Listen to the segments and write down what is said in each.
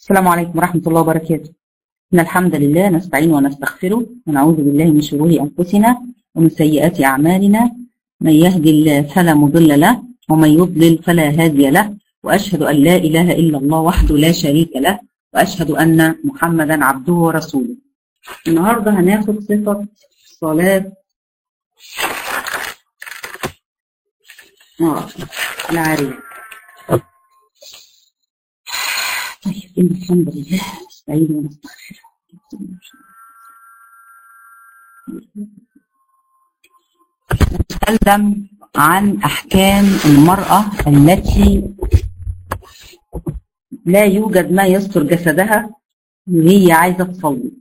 السلام عليكم ورحمة الله وبركاته. إن الحمد لله نستعين ونستغفره ونعوذ بالله من شرور أنفسنا ومن سيئات أعمالنا، من يهدي الله فلا مضل له ومن يضلل فلا هادي له، وأشهد أن لا إله إلا الله وحده لا شريك له، وأشهد أن محمدا عبده ورسوله. النهاردة هناخد صفة صلاة العارية. طيب إن الحمد لله نستعين ونستغفره. نتكلم عن أحكام المرأة التي لا يوجد ما يستر جسدها وهي عايزة تصلي.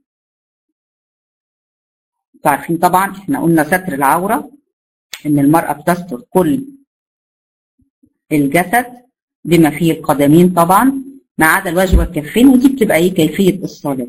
عارفين طبعا احنا قلنا ستر العورة ان المرأة بتستر كل الجسد بما فيه القدمين طبعا ما عدا الوجه والكفين، ودي بتبقى ايه كيفية الصلاة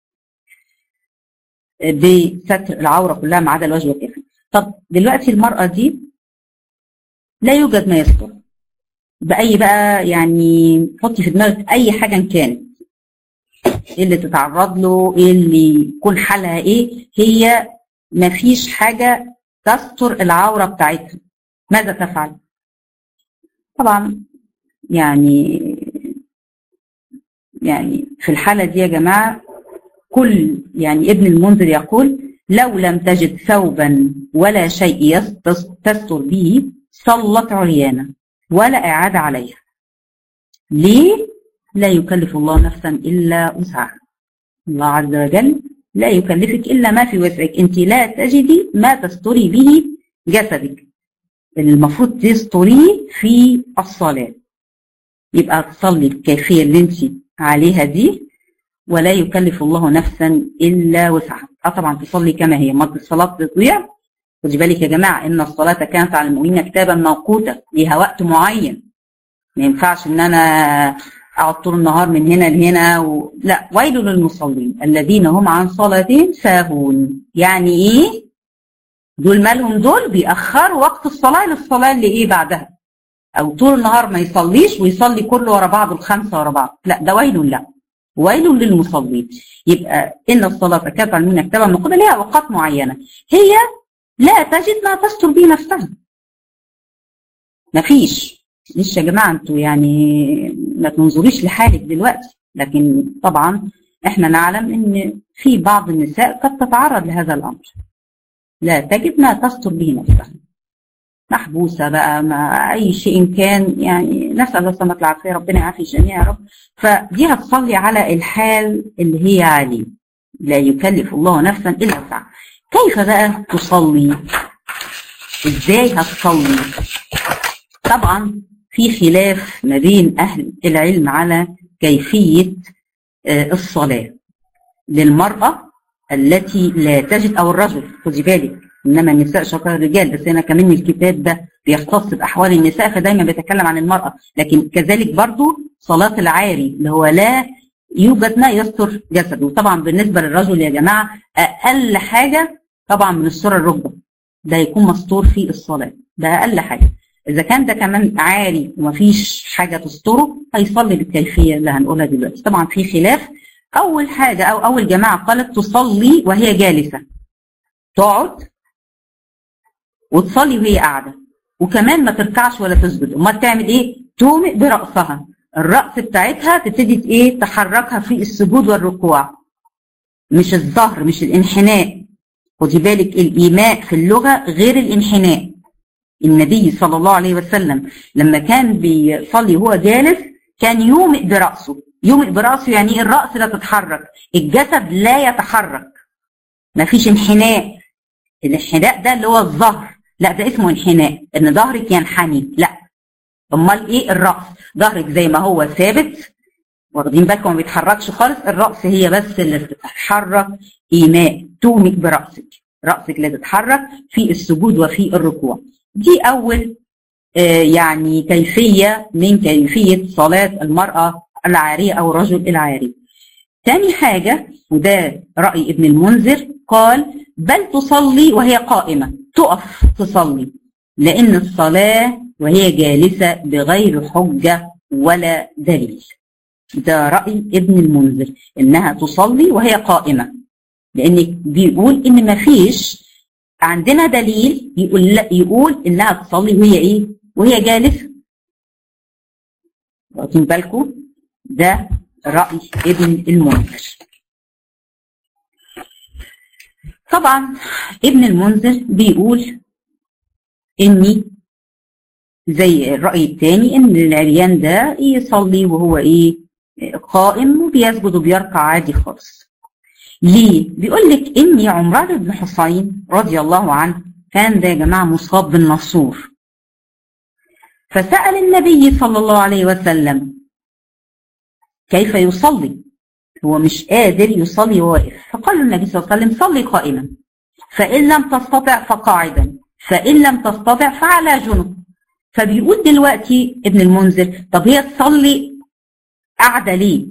بستر العورة كلها ما عدا الوجه والكفين. طب دلوقتي المرأة دي لا يوجد ما يستر بأي بقى، يعني حطي في دماغك أي حاجة كانت، إيه اللي تتعرض له، إيه اللي يكون حالها إيه، هي ما فيش حاجة تستر العورة بتاعتها. ماذا تفعل؟ طبعا يعني في الحالة دي يا جماعة يعني ابن المنذر يقول لو لم تجد ثوبا ولا شيء تستر به صلت عريانة ولا إعادة عليها. ليه؟ لا يكلف الله نفسا إلا وسعها. الله عز وجل لا يكلفك إلا ما في وسعك، أنت لا تجدي ما تستري به جسدك، المفروض تستريه في الصلاة، يبقى تصلي بالكيفية اللي أنت عليها دي ولا يكلف الله نفسا إلا وسعها. طبعا تصلي كما هي، مد الصلاة تضيع. خدي بالك يا جماعة إن الصلاة كانت على المؤمنين كتابا موقوتا، ليها وقت معين، ما ينفعش إن أنا أقعد طول النهار من هنا لهنا لا. ويل للمصلين الذين هم عن صلاتهم ساهون. يعني إيه؟ دول مالهم؟ دول بيأخروا وقت الصلاة للصلاة اللي إيه بعدها، أو طول النهار ما يصليش ويصلي كله ورا بعض الخمسة ورا بعض، لا ده ويل له، ويل للمصلين. يبقى إن الصلاة كانت على المؤمنين كتابا موقوتا، ليها أوقات معينة هي لا تجد ما تستر به نفسها. مفيش يا جماعة، انتوا يعني ما تنظريش لحالك دلوقتي، لكن طبعا احنا نعلم ان في بعض النساء قد تتعرض لهذا الامر، لا تجد ما تستر به نفسها، محبوسة بقى ما اي شيء كان، يعني نسأل الله السلامة والعافية، ربنا يعافي الجميع يا رب. فدي هتصلي على الحال اللي هي عليه، لا يكلف الله نفسا الا وسعها. كيف بقى تصلي؟ ازاي هتصلي؟ طبعا في خلاف ما بين أهل العلم على كيفية الصلاة للمرأة التي لا تجد، أو الرجل، خدي بالك إنما النساء شقائق الرجال، بس أنا كمان الكتاب ده بيختص بأحوال النساء فدايما بيتكلم عن المرأة. لكن كذلك برضو صلاة العاري اللي هو لا يوجد ما يستر جسده. طبعا بالنسبة للرجل يا جماعة أقل حاجة طبعا من السرة الركبة ده يكون مستور في الصلاة، ده أقل حاجة. إذا كان ده كمان عاري ومفيش حاجة تستره هيصلي بالكيفية اللي هنقولها دلوقتي. طبعا في خلاف. أول حاجة أو أول جماعة قالت تصلي وهي جالسة، تقعد وتصلي وهي قاعدة، وكمان ما تركعش ولا تسجد. أمال تعمل إيه؟ تومئ برأسها، الرأس بتاعتها تبتدي إيه؟ تحركها في السجود والركوع، مش الظهر، مش الانحناء. خدي بالك الإيماء في اللغة غير الانحناء. النبي صلى الله عليه وسلم لما كان بيصلي وهو جالس كان يومئ برأسه. يومئ برأسه يعني الرأس لا تتحرك، الجسد لا يتحرك، ما فيش انحناء. الانحناء ده اللي هو الظهر، لا ده اسمه انحناء، ان ظهرك ينحني، لا. امال ايه؟ الرأس ظهرك زي ما هو ثابت، واخدين بالكم ما بيتحركش خالص، الرأس هي بس اللي بتتحرك. إيماء، تومئ برأسك، رأسك لا تتحرك في السجود وفي الركوع. دي أول يعني كيفية من كيفية صلاة المرأة العارية أو الرجل العاري. تاني حاجة وده رأي ابن المنذر، قال بل تصلي وهي قائمة، تقف تصلي، لأن الصلاة وهي جالسة بغير حجة ولا دليل. ده رأي ابن المنذر، انها تصلي وهي قائمة، لان بيقول ان ما فيش عندنا دليل يقول انها تصلي وهي ايه؟ وهي جالسة. واخدين بالكم؟ ده رأي ابن المنذر. طبعا ابن المنذر بيقول اني زي الرأي الثاني ان العريان ده يصلي وهو ايه؟ قائم، وبيسجد وبيركع عادي خالص. ليه؟ بيقول لك ان عمران بن حسين رضي الله عنه كان ده يا جماعه مصاب بالنصور، فسأل النبي صلى الله عليه وسلم كيف يصلي؟ هو مش قادر يصلي وواقف، فقال النبي صلى الله عليه وسلم صلي قائما، فإن لم تستطع فقاعدا، فإن لم تستطع فعلى جنب. فبيقول دلوقتي ابن المنذر طب هي تصلي قاعده ليه؟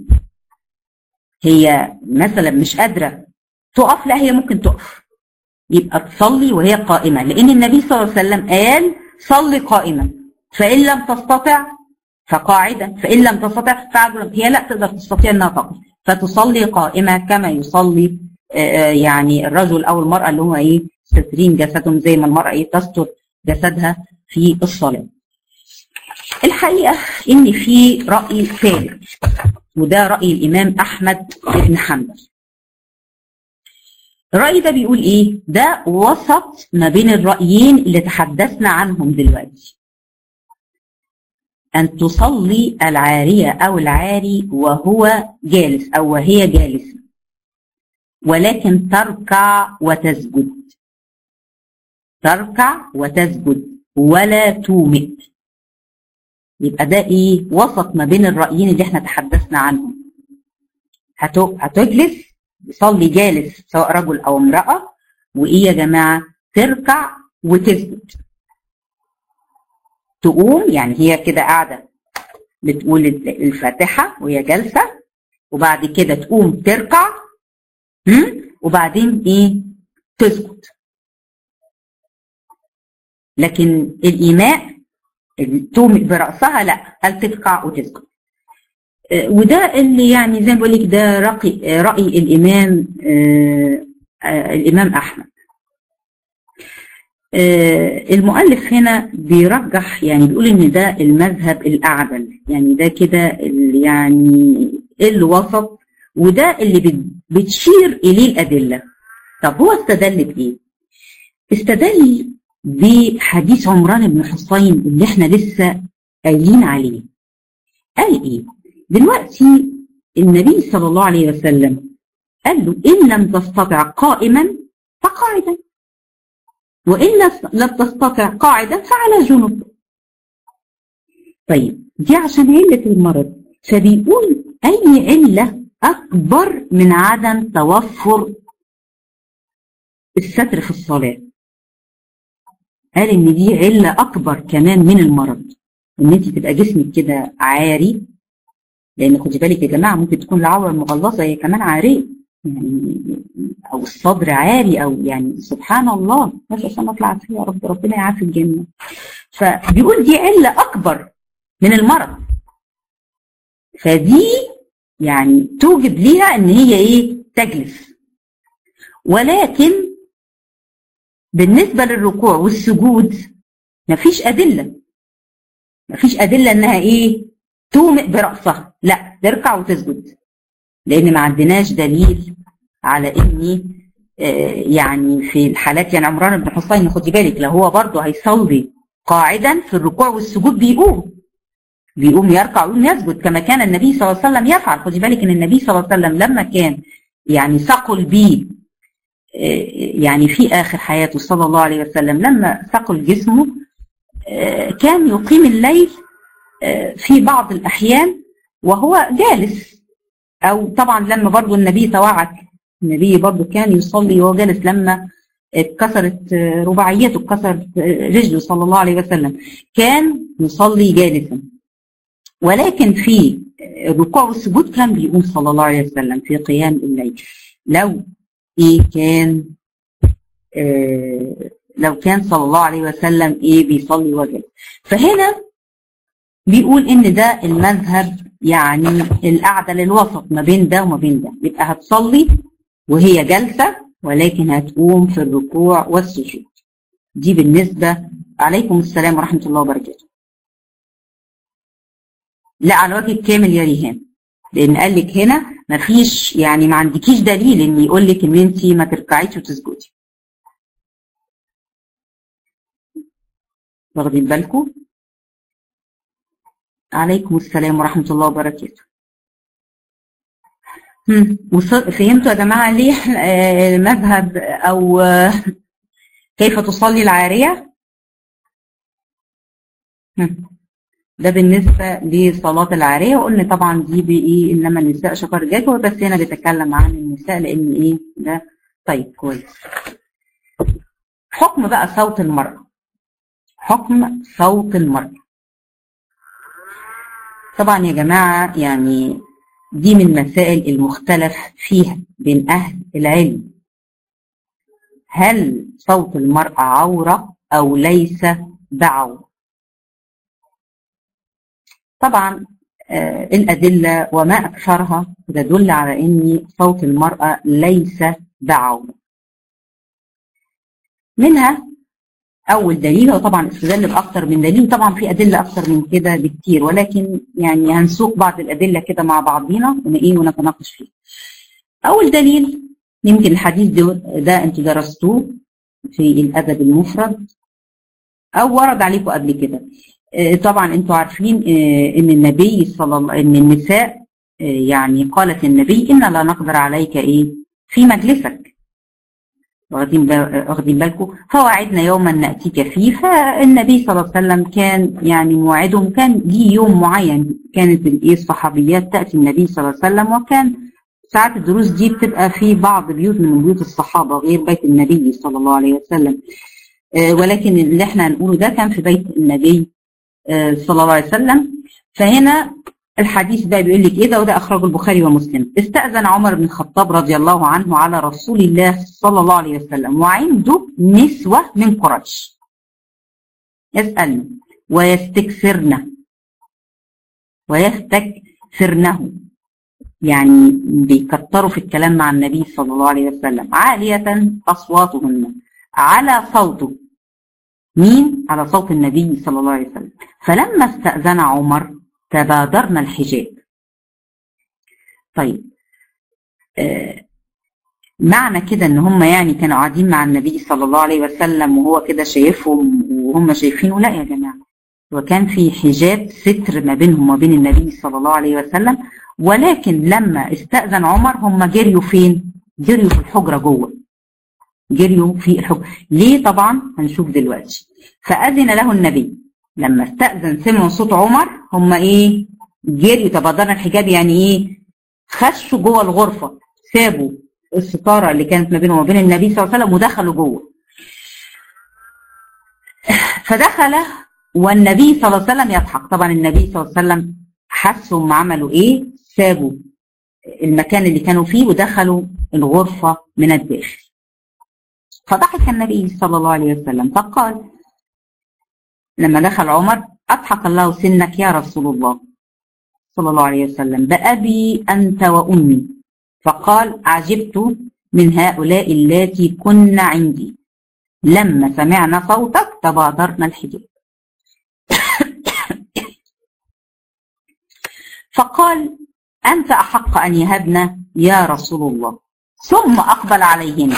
هي مثلا مش قادره تقف؟ لا، هي ممكن تقف، يبقى تصلي وهي قائمه، لان النبي صلى الله عليه وسلم قال صلي قائما، فان لم تستطع فقاعدا، فان لم تستطع فعلى. هي لا تقدر تستطيع انها تقف، فتصلي قائمه كما يصلي يعني الرجل او المراه اللي هو ايه؟ سترين جسدهم، زي ما المراه ايه؟ تستر جسدها في الصلاه. الحقيقه ان في راي ثالث، وده رأي الإمام أحمد بن حنبل. الرأي ده بيقول إيه؟ ده وسط ما بين الرأيين اللي تحدثنا عنهم دلوقتي. أن تصلي العارية أو العاري وهو جالس أو وهي جالسة، ولكن تركع وتسجد. تركع وتسجد ولا تومئ. يبقى ده ايه؟ وسط ما بين الرأيين اللي احنا تحدثنا عنهم. هتجلس يصلي جالس سواء رجل او امرأة، وايه يا جماعة؟ تركع وتسجد. تقوم يعني هي كده قاعدة بتقول الفاتحة وهي جالسة، وبعد كده تقوم تركع، وبعدين ايه؟ تسجد. لكن الإيماء تومئ برأسها لا، هل تركع وتسجد. وده اللي يعني زي ما بقول لك ده رأي الإمام أحمد. المؤلف هنا بيرجح، يعني بيقول إن ده المذهب الأعدل، يعني ده كده يعني الوسط، وده اللي بتشير إليه الأدلة. طب هو استدل بإيه؟ استدل بحديث عمران بن حسين اللي احنا لسه قايلين عليه. قال ايه؟ دلوقتي النبي صلى الله عليه وسلم قال له ان لم تستطع قائما فقاعدا، وان لم تستطع قاعدا فعلى جنب. طيب دي عشان علة المرض، فبيقول اي علة اكبر من عدم توفر الستر في الصلاة؟ قال ان دي علة اكبر كمان من المرض، ان انت تبقى جسمك كده عاري، لان خدي بالك يا جماعه ممكن تكون العوره المغلظه هي كمان عاريه، يعني او الصدر عاري، او يعني سبحان الله، نسال الله نطلع فيها يا رب، ربنا يعافي الجنه. فبيقول دي علة اكبر من المرض، فدي يعني توجب ليها ان هي ايه؟ تجلس. ولكن بالنسبة للركوع والسجود مفيش أدلة، مفيش أدلة إنها إيه؟ تومئ برأسها، لا تركع وتسجد، لأن ما عندناش دليل على إني يعني في الحالات، يعني عمران بن حسين خدي بالك لو هو برضه هيصلي قاعدا في الركوع والسجود بيقوم يركع ويقوم يسجد كما كان النبي صلى الله عليه وسلم يفعل. خدي بالك إن النبي صلى الله عليه وسلم لما كان يعني ثقل بيه يعني في آخر حياته صلى الله عليه وسلم، لما ثقل جسمه كان يقيم الليل في بعض الأحيان وهو جالس، أو طبعا لما برضو النبي توعد، النبي برضو كان يصلي وهو جالس، لما اتكسرت رباعيته، اتكسرت رجله صلى الله عليه وسلم كان يصلي جالسا. ولكن في الركوع والسجود كان بيقوم صلى الله عليه وسلم في قيام الليل. لو كان صلى الله عليه وسلم بيصلي وجل. فهنا بيقول ان ده المذهب يعني القعدة للوسط ما بين ده وما بين ده، يبقى هتصلي وهي جالسة ولكن هتقوم في الركوع والسجود. دي بالنسبة. عليكم السلام ورحمة الله وبركاته. لا على الوجه الكامل يا ريهان، لأن قال لك هنا مفيش يعني ما عندكيش دليل إن يقول لك إن أنت ما تركعيش وتسجدي. واخدين بالكم؟ عليكم السلام ورحمة الله وبركاته. فهمتوا يا جماعة ليه المذهب أو كيف تصلي العارية؟ ده بالنسبة لصلاة العارية، وقلنا طبعا دي بإيه إنما النساء شقار الرجال، بس هنا بيتكلم عن النساء لأن إيه ده. طيب كويس. حكم بقى صوت المرأة. حكم صوت المرأة طبعا يا جماعة يعني دي من المسائل المختلف فيها بين أهل العلم. هل صوت المرأة عورة أو ليس بعورة؟ طبعا الأدلة وما أكثرها تدل على أن صوت المرأة ليس بعورة. منها أول دليل، وطبعا استدل بأكثر من دليل، طبعا في أدلة أكثر من كده بكتير، ولكن يعني هنسوق بعض الأدلة كده مع بعضينا ونتناقش فيه. أول دليل يمكن الحديث ده أنتوا درستوه في الأدب المفرد أو ورد عليكم قبل كده. طبعا أنتوا عارفين إن النبي صلى الله إن النساء يعني قالت النبي إن لا نقدر عليك إيه في مجلسك، واخدين بالكم، فوعدنا يوما نأتيك فيه. فالنبي صلى الله عليه وسلم كان يعني موعدهم، كان ليه يوم معين كانت الصحابيات تأتي النبي صلى الله عليه وسلم، وكان ساعات الدروس دي بتبقى في بعض بيوت من بيوت الصحابة غير بيت النبي صلى الله عليه وسلم، ولكن اللي احنا هنقوله ده كان في بيت النبي صلى الله عليه وسلم. فهنا الحديث ده بيقول لك ايه ده، وده اخرجه البخاري ومسلم. استأذن عمر بن الخطاب رضي الله عنه على رسول الله صلى الله عليه وسلم وعنده نسوة من قريش يسألن ويستكثرنه، يعني بيكتروا في الكلام مع النبي صلى الله عليه وسلم. عالية أصواتهن، على صوته، مين؟ على صوت النبي صلى الله عليه وسلم. فلما استأذن عمر تبادرنا الحجاب. طيب معنى كده ان هم يعني كانوا قاعدين مع النبي صلى الله عليه وسلم وهو كده شايفهم وهم شايفينه؟ لا يا جماعة، وكان في حجاب ستر ما بينهم وبين النبي صلى الله عليه وسلم. ولكن لما استأذن عمر هم جريوا فين؟ جريوا في الحجرة جوه، جريوا في الحجرة. ليه؟ طبعا هنشوف دلوقتي. فأذن له النبي لما استأذن، سمعوا صوت عمر، هم ايه؟ جريوا، تبادرنا الحجاب، يعني ايه؟ خشوا جوه الغرفة، سابوا الستارة اللي كانت ما بينهم وبين النبي صلى الله عليه وسلم ودخلوا جوه. فدخل والنبي صلى الله عليه وسلم يضحك. طبعا النبي صلى الله عليه وسلم حسوا ما عملوا ايه، سابوا المكان اللي كانوا فيه ودخلوا الغرفة من الداخل. فضحك النبي صلى الله عليه وسلم فقال لما دخل عمر: أضحك الله سنك يا رسول الله صلى الله عليه وسلم، بأبي أنت وأمي. فقال: عجبت من هؤلاء اللاتي كن عندي، لما سمعنا صوتك تبادرنا الحجاب. فقال: أنت أحق أن يهبنا يا رسول الله. ثم أقبل عليهن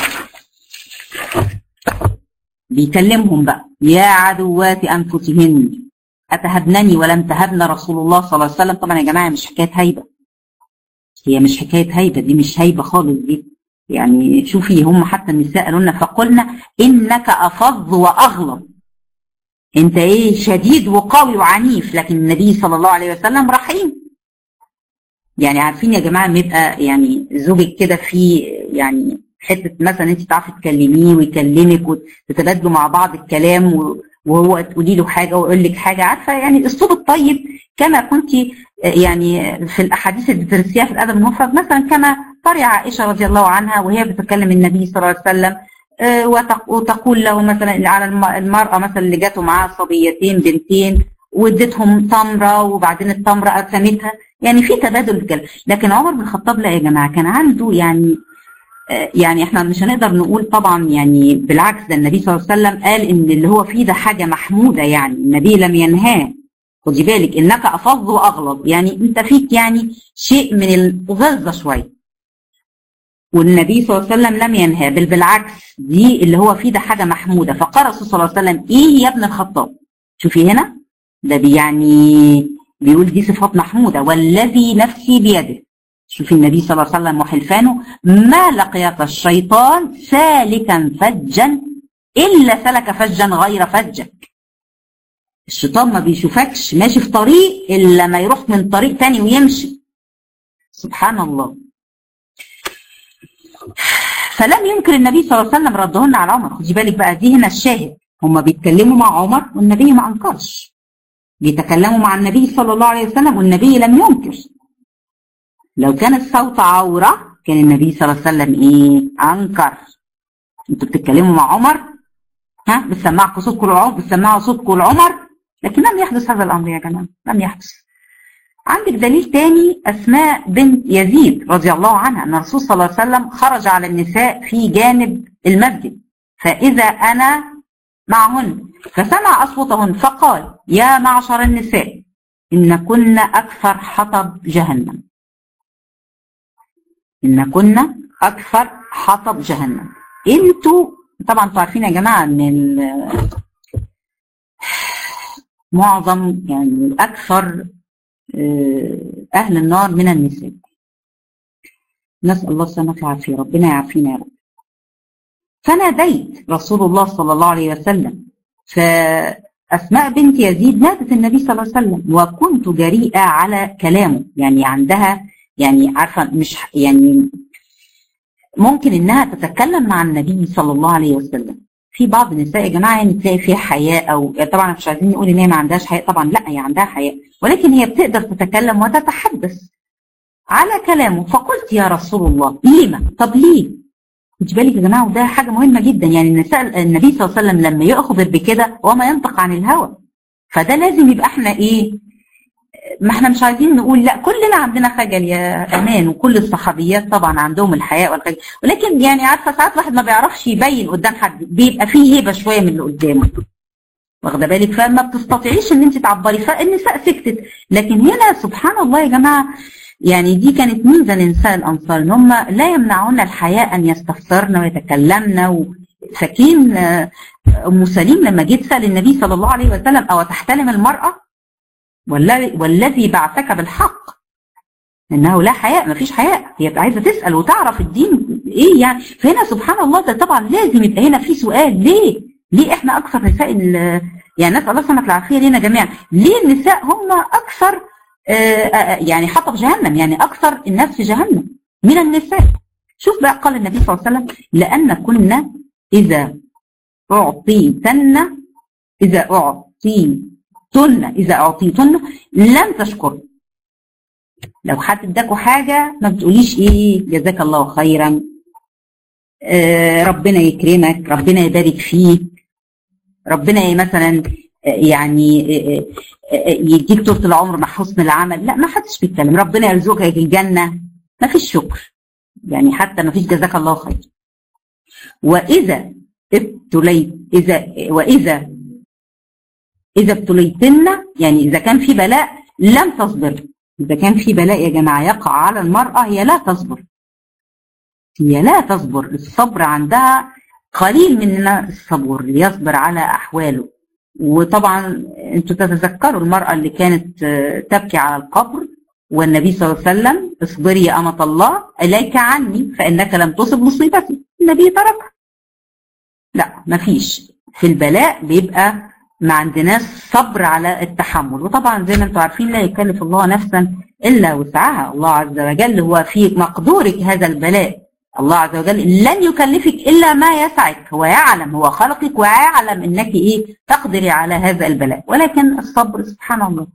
بيكلمهم بقى: يا عدوات أنفسهن أتهبنني ولم تهبن رسول الله صلى الله عليه وسلم. طبعا يا جماعة مش حكاية هيبة، هي مش حكاية هيبة، دي مش هيبة خالص دي. يعني شوفي هم حتى النساء قالوا لنا: فقلنا إنك أفظ وأغلظ، أنت إيه شديد وقوي وعنيف، لكن النبي صلى الله عليه وسلم رحيم. يعني عارفين يا جماعة لما يبقى يعني زوجك كده في يعني حتة مثلا انت تعرفي تكلميه ويكلمك وتتبادلوا مع بعض الكلام، وهو تقولي له حاجة ويقول لك حاجة، عارفة يعني الأسلوب الطيب كما كنت يعني في الأحاديث اللي بتدرسيها في الأدب المفرد، مثلا كما ترى عائشة رضي الله عنها وهي بتكلم النبي صلى الله عليه وسلم وتقول له مثلا على المرأة مثلا اللي جاته معاها صبيتين بنتين وادتهم تمرة وبعدين التمرة أكلمتها، يعني في تبادل الكلام. لكن عمر بن الخطاب لا يا جماعه، كان عنده يعني احنا مش هنقدر نقول طبعا، يعني بالعكس، ده النبي صلى الله عليه وسلم قال ان اللي هو فيه ده حاجه محموده، يعني النبي لم ينهاه. خدي بالك انك افظ واغلظ، يعني انت فيك يعني شيء من الغلظه شويه، والنبي صلى الله عليه وسلم لم ينهاه، بل بالعكس دي اللي هو فيه ده حاجه محموده. فقال الرسول صلى الله عليه وسلم ايه يا ابن الخطاب، شوفي هنا ده يعني بيقول دي صفات محموده، والذي نفسي بيده. شوفي النبي صلى الله عليه وسلم وحلفانه، ما لقيك الشيطان سالكا فجا الا سلك فجا غير فجك. الشيطان ما بيشوفكش ماشي في طريق الا ما يروح من طريق تاني ويمشي. سبحان الله. فلم ينكر النبي صلى الله عليه وسلم ردهن على عمر. خدي بالك بقى، دي هنا الشاهد، هم بيتكلموا مع عمر والنبي ما انكرش، بيتكلموا مع النبي صلى الله عليه وسلم والنبي لم ينكر. لو كان الصوت عورة كان النبي صلى الله عليه وسلم ايه؟ انكر. انتوا بتتكلموا مع عمر، ها، بتسمعكم صوتكم العمر، بتسمعوا صوتكم العمر، لكن لم يحدث هذا الامر يا جماعه، لم يحدث. عندك دليل تاني، اسماء بنت يزيد رضي الله عنها، ان الرسول صلى الله عليه وسلم خرج على النساء في جانب المسجد، فاذا انا معهن فسمع اصواتهن فقال يا معشر النساء ان كن اكثر حطب جهنم، ان كن اكثر حطب جهنم. انتوا طبعا عارفين يا جماعه ان معظم يعني اكثر اهل النار من النساء. نسال الله السلامه والعافيه، ربنا يعافينا يا رب. فناديت رسول الله صلى الله عليه وسلم، فاسماء بنت يزيد نادت النبي صلى الله عليه وسلم، وكنت جريئه على كلامه، يعني عندها يعني عارفه مش يعني ممكن انها تتكلم مع النبي صلى الله عليه وسلم. في بعض النساء يا جماعه يعني تلاقي فيها حياء، او طبعا مش عايزين نقول ان هي ما عندهاش حياء، طبعا لا هي عندها حياء، ولكن هي بتقدر تتكلم وتتحدث على كلامه. فقلت يا رسول الله لما؟ طب ليه؟ خدي بالك يا جماعه، وده حاجه مهمه جدا، يعني النبي صلى الله عليه وسلم لما يأخذ بكده وما ينطق عن الهوى، فده لازم يبقى احنا ايه؟ ما احنا مش عايزين نقول لا كلنا عندنا خجل يا امان، وكل الصحابيات طبعا عندهم الحياء والخجل، ولكن يعني عارفه ساعات الواحد ما بيعرفش يبين قدام حد، بيبقى فيه هيبه شويه من اللي قدامه، واخده بالك؟ فما بتستطيعيش ان انت تعبري، فالنساء سكتت. لكن هنا سبحان الله يا جماعه، يعني دي كانت ميزه لنساء الانصار، ان هم لا يمنعون الحياء ان يستفسرن ويتكلمن. فاكرين ام سليم لما جيت تسال النبي صلى الله عليه وسلم او تحتلم المراه؟ والذي بعثك بالحق، انه لا حياء، ما فيش حياء، هي عايزه تسال وتعرف الدين ايه يعني. فهنا سبحان الله ده طبعا لازم يبقى هنا في سؤال، ليه احنا اكثر نساء يعني نسال الله سبحانه العافيه لينا جميعا، ليه النساء هم اكثر يعني حطب جهنم، يعني اكثر الناس في جهنم من النساء. شوف بقى قال النبي صلى الله عليه وسلم لان كنا اذا اعطيتن لم تشكر. لو حد اداكوا حاجه ما بتقوليش ايه جزاك الله خيرا، ربنا يكرمك، ربنا يبارك فيك، ربنا مثلا يعني يديك طول العمر مع حسن العمل. لا، ما حدش بيتكلم ربنا يرزقك الجنه، ما فيش شكر، يعني حتى ما فيش جزاك الله خير. واذا ابتليتن، يعني اذا كان في بلاء لم تصبر. اذا كان في بلاء يا جماعه يقع على المراه هي لا تصبر، الصبر عندها قليل من الصبر ليصبر على احواله. وطبعا انتوا تتذكروا المراه اللي كانت تبكي على القبر والنبي صلى الله عليه وسلم اصبري يا امه الله اليك عني فانك لم تصب مصيبتي، النبي تركها. لا، ما فيش في البلاء بيبقى ما عندناش صبر على التحمل. وطبعا زي ما انتم عارفين لا يكلف الله نفسا الا وسعها، الله عز وجل هو في مقدورك هذا البلاء، الله عز وجل لن يكلفك الا ما يسعك، هو يعلم، هو خلقك ويعلم انك ايه تقدري على هذا البلاء، ولكن الصبر سبحان الله.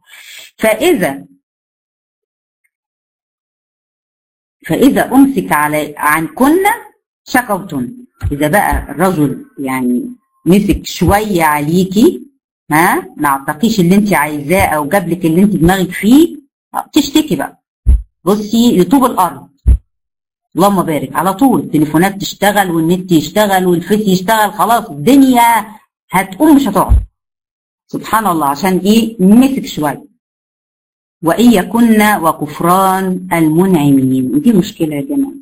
فاذا امسك عنكن شكوتن، اذا بقى الرجل يعني مسك شويه عليكي، ما اعطاكيش اللي انت عايزاه او جاب لك اللي انت دماغك فيه، تشتكي بقى، بصي لطوب الارض، اللهم بارك، على طول التليفونات تشتغل والنت يشتغل والفيس يشتغل، خلاص الدنيا هتقوم مش هتقعد. سبحان الله، عشان ايه؟ مسك شويه. وإن يكن وكفران المنعمين، ودي مشكله يا جماعه،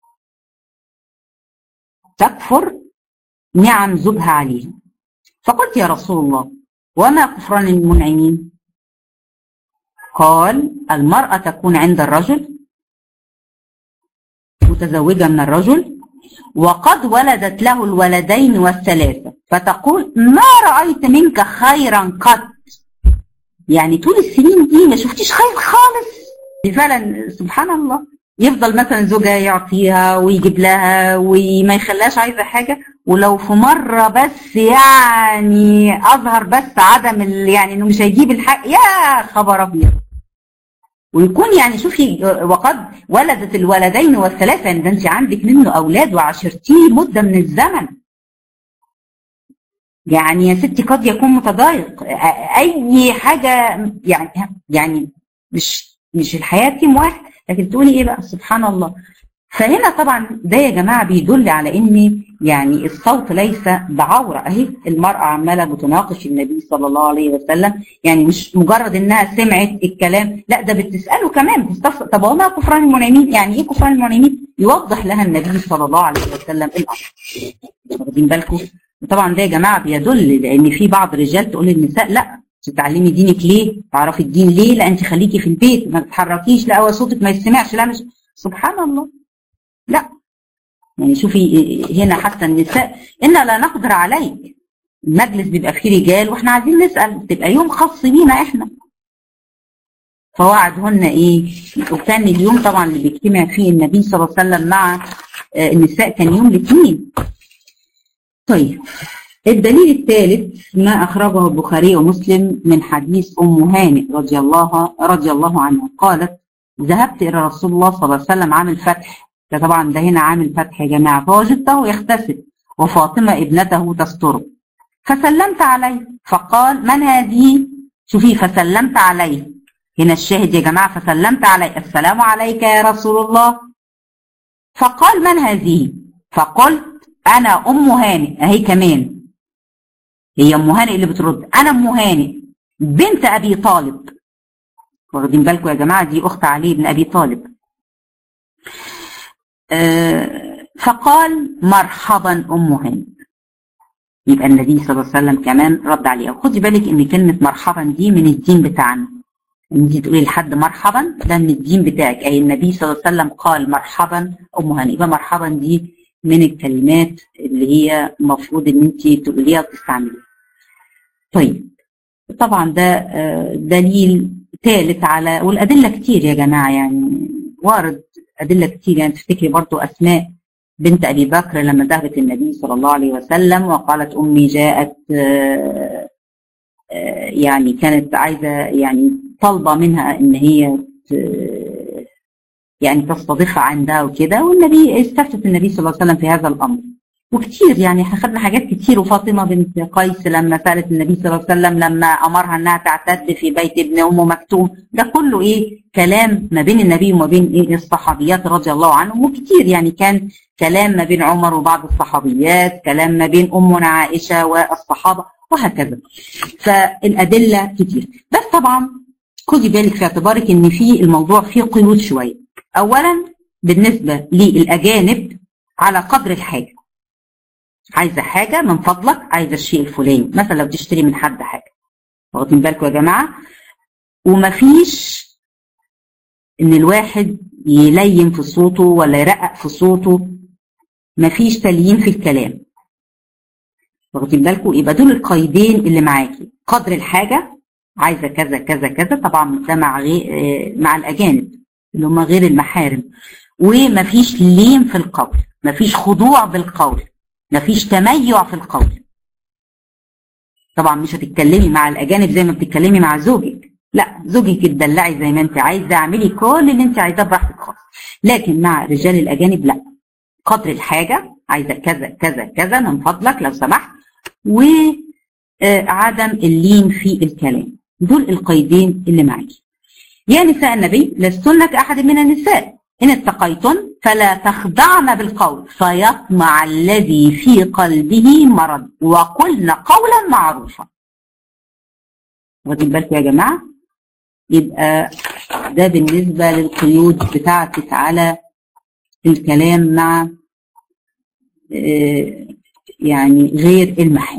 تكفر نعم زوجها عليها. فقلت يا رسول الله وما كفران المنعمين؟ قال المرأة تكون عند الرجل متزوجة من الرجل وقد ولدت له الولدين والثلاثة، فتقول ما رأيت منك خيرا قط، يعني طول السنين دي ما شفتيش خير خالص. فعلا سبحان الله، يفضل مثلا زوجها يعطيها ويجيب لها وما يخليهاش عايزة حاجة، ولو في مرة بس يعني أظهر بس عدم يعني إنه مش هيجيب الحق، يا خبر أبيض. ويكون يعني شوفي وقد ولدت الولدين والثلاثة، يعني ده انت عندك منه أولاد وعاشرتيه مدة من الزمن، يعني يا ستي قد يكون متضايق أي حاجة، يعني مش الحياة تيم واحد، لكن تقولي إيه بقى؟ سبحان الله. فهنا طبعا ده يا جماعة بيدل على إن يعني الصوت ليس بعورة. أهي المرأة عمالة بتناقش النبي صلى الله عليه وسلم، يعني مش مجرد إنها سمعت الكلام، لا ده بتسأله كمان، بتستفسر طب وما كفران المنعمين؟ يعني إيه كفران المنعمين؟ يوضح لها النبي صلى الله عليه وسلم الأمر. واخدين بالكم؟ طبعا ده يا جماعة بيدل، لأن في بعض الرجال تقول للنساء لا تتعلمي دينك ليه؟ تعرفي الدين ليه؟ لا أنت خليكي في البيت ما تتحركيش، لا هو صوتك ما يسمعش، لا مش سبحان الله. لا يعني شوفي هنا حتى النساء إنا لا نقدر عليك، المجلس بيبقى فيه رجال واحنا عايزين نسأل، تبقى يوم خاص بينا احنا. فوعدهن ايه؟ وكان اليوم طبعا اللي بيجتمع فيه النبي صلى الله عليه وسلم مع النساء كان يوم الاثنين. طيب الدليل الثالث ما أخرجه البخاري ومسلم من حديث أم هانئ رضي الله عنها قالت ذهبت إلى رسول الله صلى الله عليه وسلم عام الفتح، ده طبعا ده هنا عام الفتح يا جماعة، فوجدته يغتسل وفاطمة ابنته تستره، فسلمت عليه فقال من هذه؟ شوفي فسلمت عليه، هنا الشاهد يا جماعة، فسلمت عليه السلام عليك يا رسول الله، فقال من هذه؟ فقلت أنا أم هانئ، أهي كمان هي أم هانئ اللي بترد، أنا أم هانئ بنت أبي طالب. واخدين بالكم يا جماعة؟ دي أخت علي بن أبي طالب. فقال مرحبا أم هانئ، يبقى النبي صلى الله عليه وسلم كمان رد عليها. وخدي بالك إن كلمة مرحبا دي من الدين بتاعنا، انت تقولي لحد مرحبا ده من الدين بتاعك، أي النبي صلى الله عليه وسلم قال مرحبا أم هانئ، يبقى مرحبا دي من الكلمات اللي هي المفروض ان انت تقوليها وتستعمليها. طيب طبعا ده دليل ثالث على، والادله كتير يا جماعه، يعني وارد ادله كتير، يعني تفتكري برضو اسماء بنت ابي بكر لما ذهبت النبي صلى الله عليه وسلم وقالت امي جاءت يعني كانت عايزه يعني طالبه منها ان هي يعني تستضيفها عندها وكده، والنبي استفتت النبي صلى الله عليه وسلم في هذا الامر. وكتير يعني خدنا حاجات كتير. وفاطمه بنت قيس لما سالت النبي صلى الله عليه وسلم لما امرها انها تعتد في بيت ابن ام مكتوم، ده كله ايه؟ كلام ما بين النبي وما بين ايه؟ الصحابيات رضي الله عنهم. وكتير يعني كان كلام ما بين عمر وبعض الصحابيات، كلام ما بين امنا عائشه والصحابه وهكذا. فالادله كتير، بس طبعا خدي بالك في اعتبارك ان في الموضوع فيه قيود شويه. اولا بالنسبه للاجانب على قدر الحاجه، عايزه حاجه من فضلك، عايزه الشيء الفلاني، مثلا لو تشتري من حد حاجه، واخدين بالكم يا جماعه؟ ومفيش ان الواحد يلين في صوته ولا يرقق في صوته، مفيش تليين في الكلام، واخدين بالكم؟ يبقى دول القيدين اللي معاكي، قدر الحاجه، عايزه كذا كذا كذا، طبعا ده مع الاجانب اللي هم غير المحارم. ومفيش لين في القول، مفيش خضوع بالقول، مفيش تميع في القول. طبعا مش هتتكلمي مع الاجانب زي ما بتتكلمي مع زوجك، لا زوجك تدلعي زي ما انت عايزه، اعملي كل اللي انت عايزاه براحتك خالص. لكن مع رجال الاجانب لا، قدر الحاجه، عايزه كذا كذا كذا من فضلك لو سمحت، وعدم اللين في الكلام. دول القيدين اللي معاكي. يا نساء النبي لستن كأحد من النساء إن اتقيتن فلا تخضعن بالقول فيطمع الذي في قلبه مرض وقلن قولا معروفا. واخدين بالكم يا جماعة؟ يبقى ده بالنسبة للقيود بتاعتك على الكلام مع يعني غير المحارم.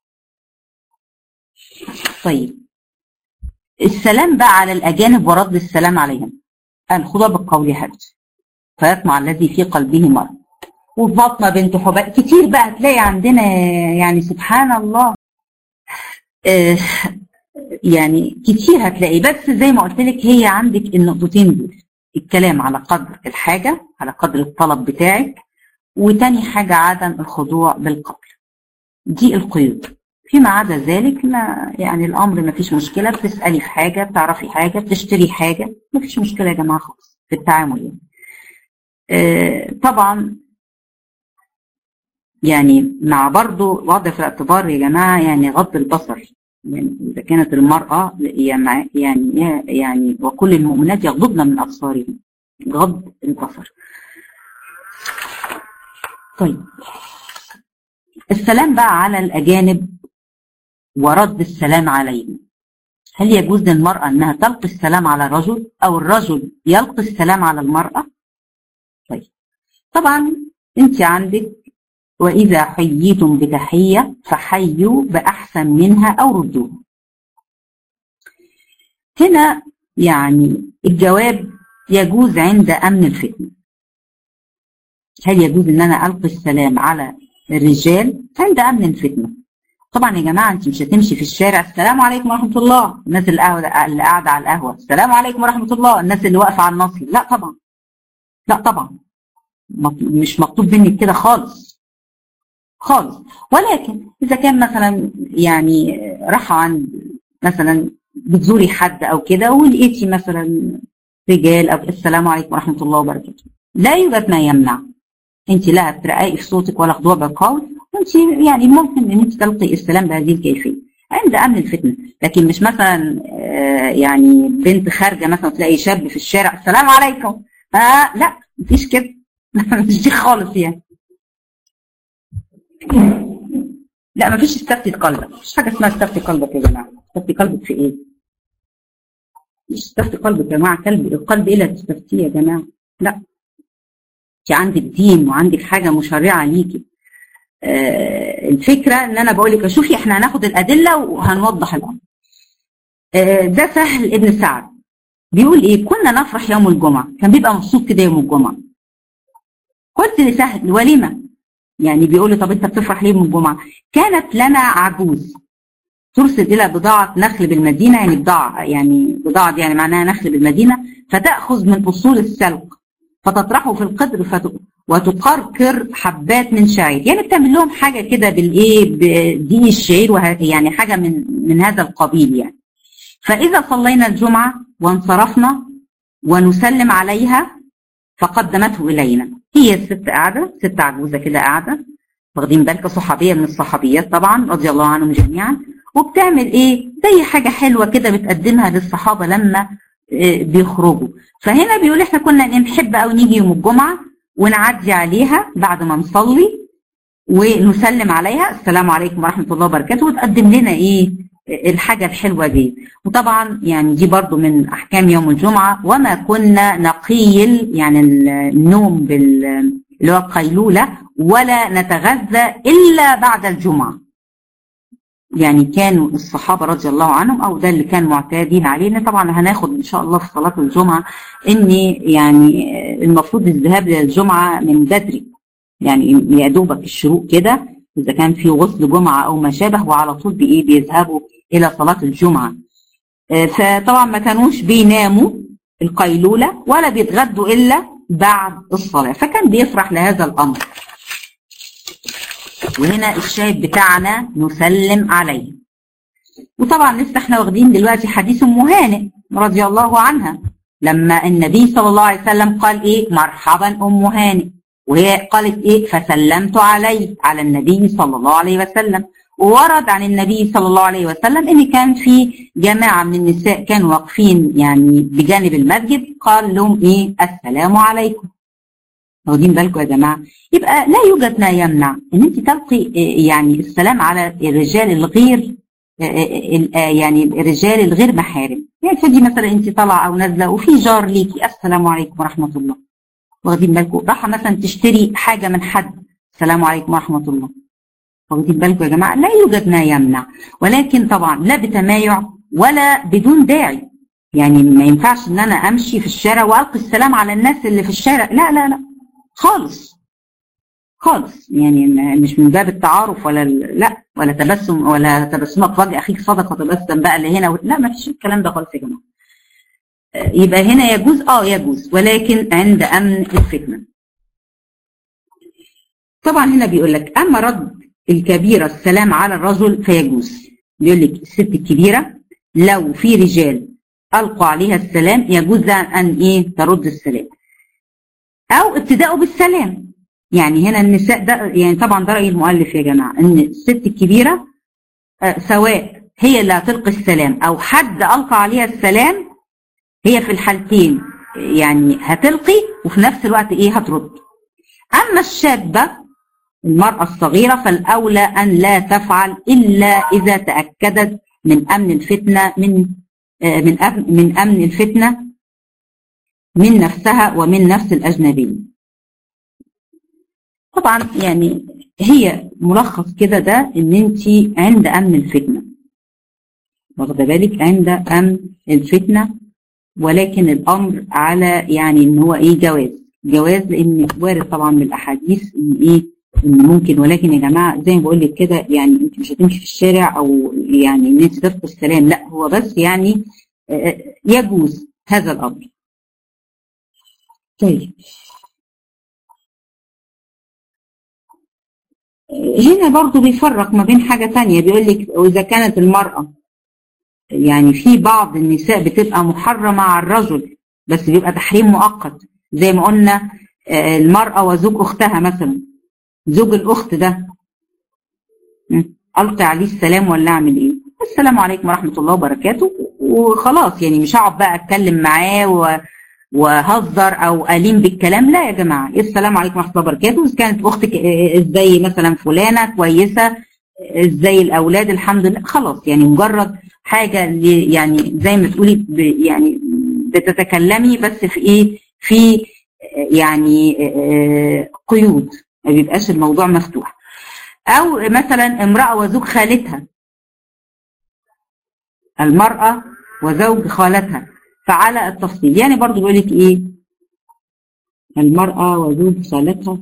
طيب السلام بقى على الأجانب ورد السلام عليهم. الخضوع بالقول يا حبيبتي فيطمع الذي في قلبه مرض. وفاطمة بنت حبيب كتير بقى هتلاقي عندنا يعني سبحان الله يعني كتير هتلاقي. بس زي ما قلت لك هي عندك النقطتين دول، الكلام على قدر الحاجة على قدر الطلب بتاعك، وتاني حاجة عدم الخضوع بالقول. دي القيود. فيما عدا ذلك ما يعني الأمر ما فيش مشكلة. بتسألي في حاجة، بتعرفي حاجة، بتشتري حاجة، ما فيش مشكلة يا جماعة خالص في التعامل يعني. طبعا يعني مع برضو وضع في الاعتبار يا جماعة يعني غض البصر. يعني إذا كانت المرأة يعني وكل المؤمنات يغضضن من أبصارهم، غض البصر. طيب السلام بقى على الأجانب ورد السلام عليهم. هل يجوز للمرأة أنها تلقي السلام على الرجل أو الرجل يلقي السلام على المرأة؟ طيب طبعا أنت عندك وإذا حييتم بتحية فحيوا بأحسن منها أو ردوها. هنا يعني الجواب يجوز عند أمن الفتنة. هل يجوز أن أنا ألقي السلام على الرجال عند أمن الفتنة؟ طبعا يا جماعة أنت مش هتمشي في الشارع السلام عليكم ورحمة الله الناس اللي قاعدة على القهوة، السلام عليكم ورحمة الله الناس اللي واقفة على النصر. لا طبعا، لا طبعا مش مطلوب منك كده خالص خالص. ولكن إذا كان مثلا يعني راحة عند مثلا بتزوري حد أو كده ولقيتي مثلا رجال أو السلام عليكم ورحمة الله وبركاته، لا يوجد ما يمنع أنت لا ترققي في صوتك ولا خضوع بالقول، وأنت يعني ممكن أن أنت تلقي السلام بهذه الكيفية عند أمن الفتنة. لكن مش مثلا يعني بنت خارجة مثلا تلاقي شاب في الشارع السلام عليكم، لا مفيش كده مش دي خالص يعني. لا مفيش استفتي قلبك، مفيش حاجة اسمها استفتي قلبك يا جماعة. استفتي قلبك في ايه؟ مش استفتي قلبك يا جماعة. القلب ايه اللي تستفتيه يا جماعة؟ لا انت عندك دين وعندك حاجة مشرعة ليكي. الفكرة ان انا بقول لك شوفي احنا هناخد الادلة وهنوضح الامر. ده سهل ابن سعد بيقول ايه؟ كنا نفرح يوم الجمعة، كان بيبقى مبسوط كده يوم الجمعة. قلت لسهل ولما؟ يعني بيقول لي طب انت بتفرح ليه من الجمعة؟ كانت لنا عجوز ترسل الى بضاعة نخل بالمدينة، يعني بضاعة دي يعني معناها نخل بالمدينة، فتأخذ من اصول السلق فتطرحه في القدر وتقرقر حبات من شعير. يعني بتعمل لهم حاجة كده بالايه بدين الشعير يعني حاجة من هذا القبيل يعني. فإذا صلينا الجمعة وانصرفنا ونسلم عليها فقدمته إلينا. هي الست قاعدة، ست عجوزة كده قاعدة، واخدين بالك، صحابية من الصحابيات طبعا رضي الله عنهم جميعا، وبتعمل ايه؟ زي حاجة حلوة كده بتقدمها للصحابة لما بيخرجوا. فهنا بيقول احنا كنا نحب او نيجي يوم الجمعة ونعدي عليها بعد ما نصلي ونسلم عليها السلام عليكم ورحمة الله وبركاته، وتقدم لنا ايه الحاجة الحلوة دي. وطبعا يعني دي برضو من احكام يوم الجمعة. وما كنا نقيل يعني النوم اللي هو القيلولة ولا نتغذى الا بعد الجمعة. يعني كانوا الصحابة رضي الله عنهم او ده اللي كان معتادين عليه. طبعا هناخد ان شاء الله في صلاة الجمعة ان يعني المفروض الذهاب للجمعة من بدري، يعني يا دوبك الشروق كده اذا كان في غسل جمعة او ما شابه، وعلى طول بيذهبوا الى صلاة الجمعة. فطبعا ما كانوش بيناموا القيلولة ولا بيتغدوا الا بعد الصلاة، فكان بيفرح لهذا الامر. وهنا الشاهد بتاعنا نسلم عليه. وطبعا لسه احنا واخدين دلوقتي حديث ام هانئ رضي الله عنها لما النبي صلى الله عليه وسلم قال ايه؟ مرحبا ام هانئ، وهي قالت ايه؟ فسلمت عليه على النبي صلى الله عليه وسلم. ورد عن النبي صلى الله عليه وسلم ان كان في جماعه من النساء كانوا واقفين يعني بجانب المسجد، قال لهم ايه؟ السلام عليكم. واخدين بالكم يا جماعه؟ يبقى لا يوجد ما يمنع ان انت تلقي يعني السلام على الرجال الغير يعني الرجال الغير محارم. يعني تفضي مثلا انت طالعه او نازله وفي جار ليكي السلام عليكم ورحمه الله، واخدين بالكم؟ راح مثلا تشتري حاجه من حد، السلام عليكم ورحمه الله، واخدين بالكم يا جماعه؟ لا يوجد ما يمنع، ولكن طبعا لا بتمايع ولا بدون داعي. يعني ما ينفعش ان انا امشي في الشارع والقي السلام على الناس اللي في الشارع، لا لا لا خالص خالص. يعني مش من باب التعارف ولا لا، ولا تبسم، ولا تبسمك وجه اخيك صدقه تبسم بقى اللي هنا لا، ما فيش الكلام ده خالص يا جماعه. يبقى هنا يجوز، يجوز، ولكن عند امن الفتنه. طبعا هنا بيقول لك اما رد الكبيره السلام على الرجل فيجوز. بيقول لك الست الكبيره لو في رجال القوا عليها السلام يجوز لها ان ايه؟ ترد السلام او ابتداءه بالسلام. يعني هنا النساء ده يعني طبعا ده راي المؤلف يا جماعه، ان الست الكبيره سواء هي اللي هتلقي السلام او حد القى عليها السلام، هي في الحالتين يعني هتلقي وفي نفس الوقت ايه؟ هترد. اما الشابه المراه الصغيره فالاولى ان لا تفعل الا اذا تاكدت من امن الفتنه من امن الفتنه من نفسها ومن نفس الاجنبي. طبعا يعني هي ملخص كده ده ان انت عند امن الفتنه، واخده بالك؟ عند امن الفتنه، ولكن الامر على يعني ان هو ايه؟ جواز لان وارد طبعا من الاحاديث ان ايه؟ ان ممكن، ولكن يا جماعه زي ما بقول لك كده يعني انت مش هتمشي في الشارع او يعني ان انت تلقي السلام، لا هو بس يعني يجوز هذا الامر. طيب هنا برضو بيفرق ما بين حاجة تانية، بيقول لك وإذا كانت المرأة يعني في بعض النساء بتبقى محرمة على الرجل بس بيبقى تحريم مؤقت، زي ما قلنا المرأة وزوج أختها مثلا، زوج الأخت ده ألقي عليه السلام ولا أعمل إيه؟ السلام عليكم ورحمة الله وبركاته وخلاص. يعني مش هقعد بقى أتكلم معاه وهزر او الين بالكلام، لا يا جماعه. السلام عليكم ورحمه الله وبركاته، اذا كانت اختك ازاي مثلا فلانه كويسه، ازاي الاولاد الحمد لله، خلاص. يعني مجرد حاجه يعني زي ما تقولي يعني بتتكلمي بس في ايه؟ في يعني قيود، ما بيبقاش الموضوع مفتوح. او مثلا امراه وزوج خالتها، المراه وزوج خالتها فعلى التفصيل. يعني برضو بيقول لك ايه؟ المرأة وزوج خالتها،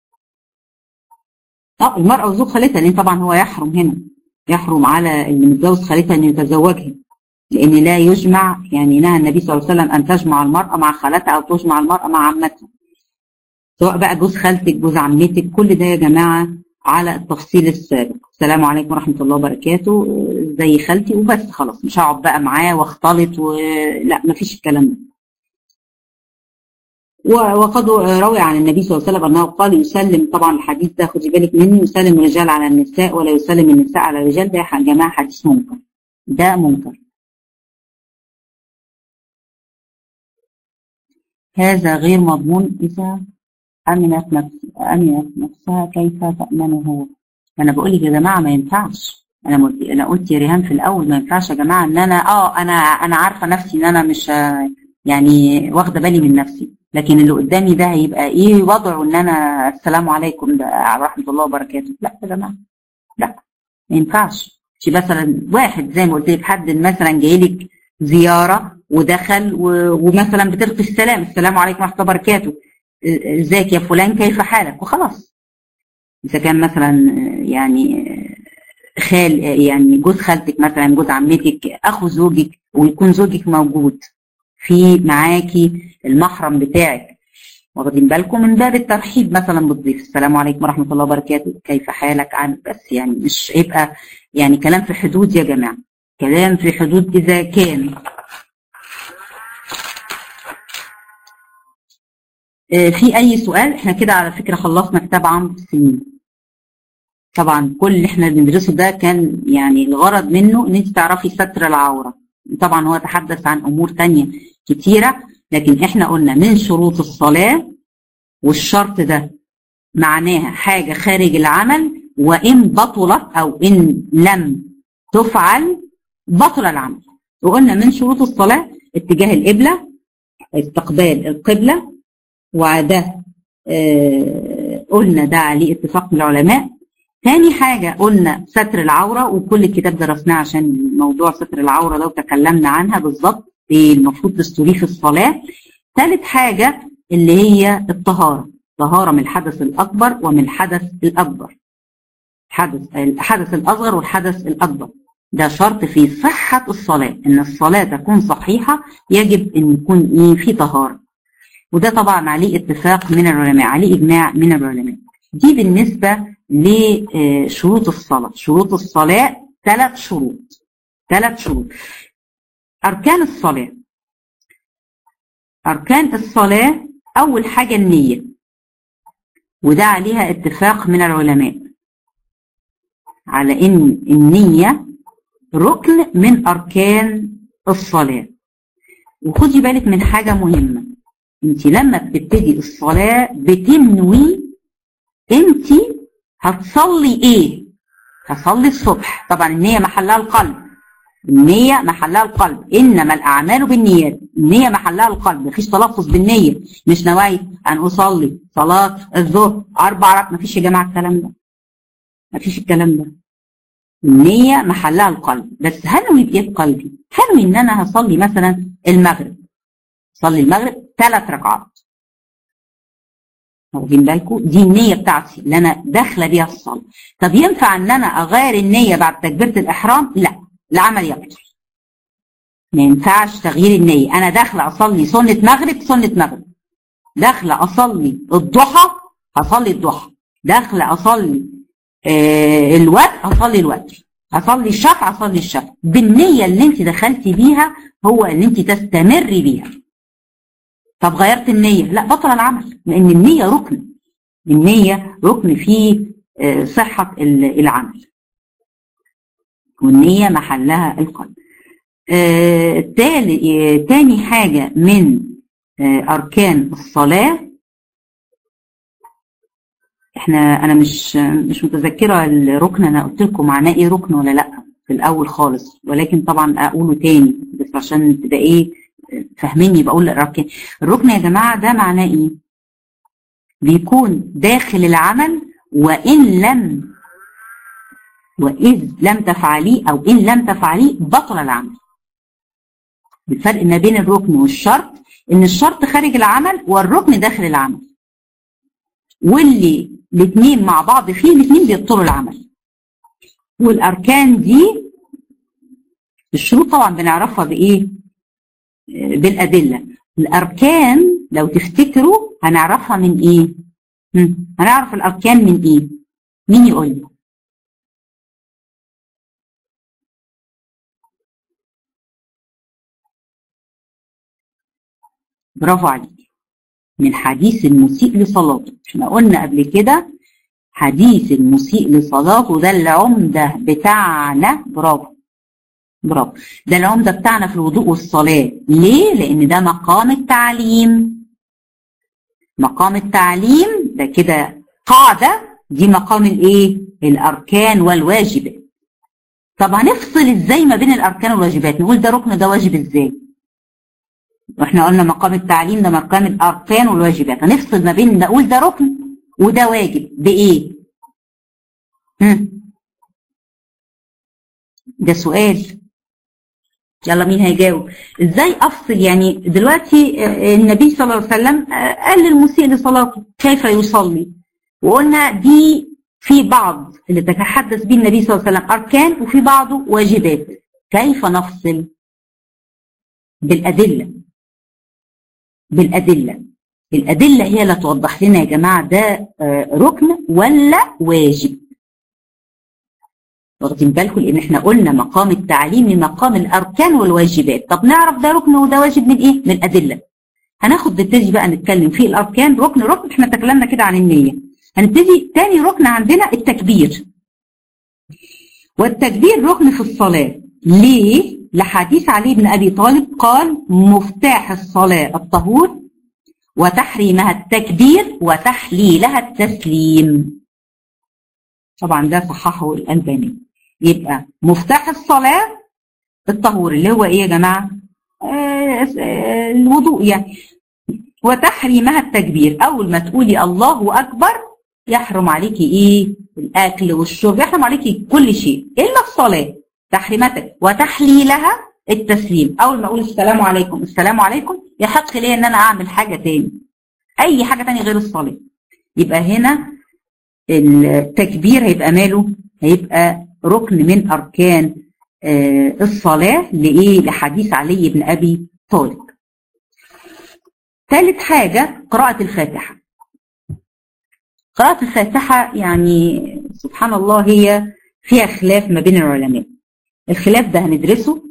المرأة وزوج خالتها، لان طبعا هو يحرم هنا، يحرم على اللي متجوز خالتها ان يتزوجها، لان لا يجمع، يعني نهى النبي صلى الله عليه وسلم ان تجمع المرأة مع خالتها او تجمع المرأة مع عمتها، سواء بقى جوز خالتك جوز عمتك، كل ده يا جماعة على التفصيل السابق. السلام عليكم ورحمة الله وبركاته، زي خالتي وبس، خلاص مش هقعد بقى معاه واختلط لا مفيش الكلام ده. وقد روي عن النبي صلى الله عليه وسلم انه قال يسلم، طبعا الحديث ده خدي بالك منه، يسلم الرجال على النساء ولا يسلم النساء على الرجال، ده يا جماعه حديث منكر، ده منكر. هذا غير مضمون اذا امنت نفسها كيف تامنه هو. انا بقول لك يا جماعه ما ينفعش، انا قلت يا ريهام في الاول ما ينفعش يا جماعه ان انا انا عارفه نفسي ان انا مش يعني واخده بالي من نفسي، لكن اللي قدامي ده هيبقى ايه وضعه ان انا السلام عليكم ده ورحمه الله وبركاته؟ لا يا جماعه لا، ما ينفعش. مثلا واحد زي ما قلت لك، حد مثلا جاي لك زياره ودخل ومثلا بتلقي السلام، السلام عليكم ورحمه الله وبركاته، ازيك يا فلان كيف حالك، وخلاص. اذا كان مثلا يعني يعني جوز خالتك مثلا، جوز عمتك، اخو زوجك، ويكون زوجك موجود في معاكي المحرم بتاعك، واخدين بالكم؟ من باب الترحيب مثلا بتضيف السلام عليكم ورحمه الله وبركاته كيف حالك عن، بس يعني مش هيبقى يعني كلام في حدود يا جماعه، كلام في حدود. اذا كان في اي سؤال، احنا كده على فكره خلصنا كتاب عمرو السنين. طبعا كل اللي احنا بندرسه ده كان يعني الغرض منه ان انت تعرفي ستر العورة. طبعا هو تحدث عن امور تانية كتيرة، لكن احنا قلنا من شروط الصلاة، والشرط ده معناها حاجة خارج العمل، وإن بطلت أو إن لم تفعل بطل العمل. وقلنا من شروط الصلاة اتجاه القبلة، استقبال القبلة، وده قلنا ده عليه اتفاق من العلماء. ثاني حاجة قلنا ستر العورة، وكل الكتاب درسناه عشان موضوع ستر العورة ده وتكلمنا عنها بالظبط المفروض تستوريه في الصلاة. ثالث حاجة اللي هي الطهارة، طهارة من الحدث الأكبر ومن الحدث الأكبر، الحدث الأصغر والحدث الأكبر. ده شرط في صحة الصلاة، إن الصلاة تكون صحيحة يجب أن يكون في طهارة، وده طبعا عليه اتفاق من العلماء، عليه إجماع من العلماء. دي بالنسبة لشروط الصلاة. شروط الصلاة 3 شروط. أركان الصلاة. أركان الصلاة أول حاجة النية، وده عليها اتفاق من العلماء على إن النية ركن من أركان الصلاة. وخدي بالك من حاجة مهمة، انت لما بتبتدي الصلاة بتنوي انت هتصلي ايه. هصلي الصبح، طبعا النية محلها القلب، النية محلها القلب، انما الاعمال بالنيات، النية محلها القلب، مفيش تلفظ بالنية، مش نوايا ان اصلي صلاة الظهر 4 ركعات، مفيش يا جماعة الكلام ده، مفيش الكلام ده. النية محلها القلب، بس هنوي بايه بقلبي؟ هنوي ان انا هصلي مثلا المغرب، صلي المغرب 3 ركعات، واخدين بالكم؟ دي النية بتاعتي اللي انا داخله بيها الصلاة. طب ينفع ان انا اغير النية بعد تكبيرة الاحرام؟ لا، العمل يبطل، ما ينفعش تغيير النية. انا داخله اصلي سنة مغرب، داخله اصلي الضحى هصلي الضحى، داخله اصلي الوتر هصلي الوتر، هصلي الشفع هصلي الشفع، بالنية اللي انت دخلتي بيها هو اللي انت تستمري بيها. طب غيرت النية؟ لا، بطل العمل، لان النية ركن، النية ركن في صحة العمل، والنية محلها القلب. تاني حاجة من أركان الصلاة، أنا مش متذكرة الركن، أنا قلت لكم معناه إيه ركن ولا لأ في الأول خالص، ولكن طبعا أقوله تاني بس عشان تبقى إيه فاهميني بقول الأركان. الركن يا جماعة ده معناه إيه؟ بيكون داخل العمل وإذ لم تفعليه أو إن لم تفعليه بطل العمل. الفرق ما بين الركن والشرط إن الشرط خارج العمل والركن داخل العمل، واللي الاثنين مع بعض فيه الاثنين بيبطلوا العمل. والأركان دي الشروط طبعا بنعرفها بإيه؟ بالأدلة. الأركان لو تفتكروا هنعرفها من إيه؟ هنعرف الأركان من إيه؟ مين يقول لي؟ برافو عليك، من حديث المسيء لصلاته. احنا قلنا قبل كده حديث المسيء لصلاته ده العمدة بتاعنا. برافو، ده العمدة بتاعنا في الوضوء والصلاة. ليه؟ لأن ده مقام التعليم. مقام التعليم ده كده قاعدة، دي مقام الايه؟ الأركان والواجبات. طب هنفصل ازاي ما بين الأركان والواجبات؟ نقول ده ركن ده واجب ازاي؟ واحنا قلنا مقام التعليم ده مقام الأركان والواجبات، هنفصل ما بين نقول ده ركن وده واجب بإيه؟ ده سؤال، يلا مين هيجاوب؟ ازاي افصل؟ يعني دلوقتي النبي صلى الله عليه وسلم قال للمسيء لصلاته كيف يصلي، وقلنا دي في بعض اللي تتحدث به النبي صلى الله عليه وسلم أركان وفي بعضه واجبات. كيف نفصل؟ بالأدلة. الأدلة هي اللي توضح لنا يا جماعة ده ركن ولا واجب. واخدين بالكم؟ لأن احنا قلنا مقام التعليم من مقام الأركان والواجبات. طب نعرف ده ركن وده واجب من إيه؟ من الأدلة. نبتدي بقى نتكلم في الأركان ركن. احنا تكلمنا كده عن النية. هنبتدي تاني ركن عندنا التكبير. والتكبير ركن في الصلاة. ليه؟ لحديث علي بن أبي طالب قال مفتاح الصلاة الطهور وتحريمها التكبير وتحليلها التسليم. طبعا ده صححه الألباني. يبقى مفتاح الصلاة الطهور اللي هو ايه يا جماعة؟ الوضوء يعني. وتحريمها التكبير، أول ما تقولي الله أكبر يحرم عليكي ايه؟ الأكل والشرب، يحرم عليكي كل شيء إلا الصلاة تحريمتك. وتحليلها التسليم، أول ما أقول السلام عليكم السلام عليكم يحق لي إن أنا أعمل حاجة تاني، أي حاجة تانية غير الصلاة. يبقى هنا التكبير هيبقى ماله؟ هيبقى ركن من أركان الصلاة لإيه؟ لحديث علي بن أبي طالب. ثالث حاجة قراءة الفاتحة. قراءة الفاتحة يعني سبحان الله هي فيها خلاف ما بين العلماء. الخلاف ده هندرسه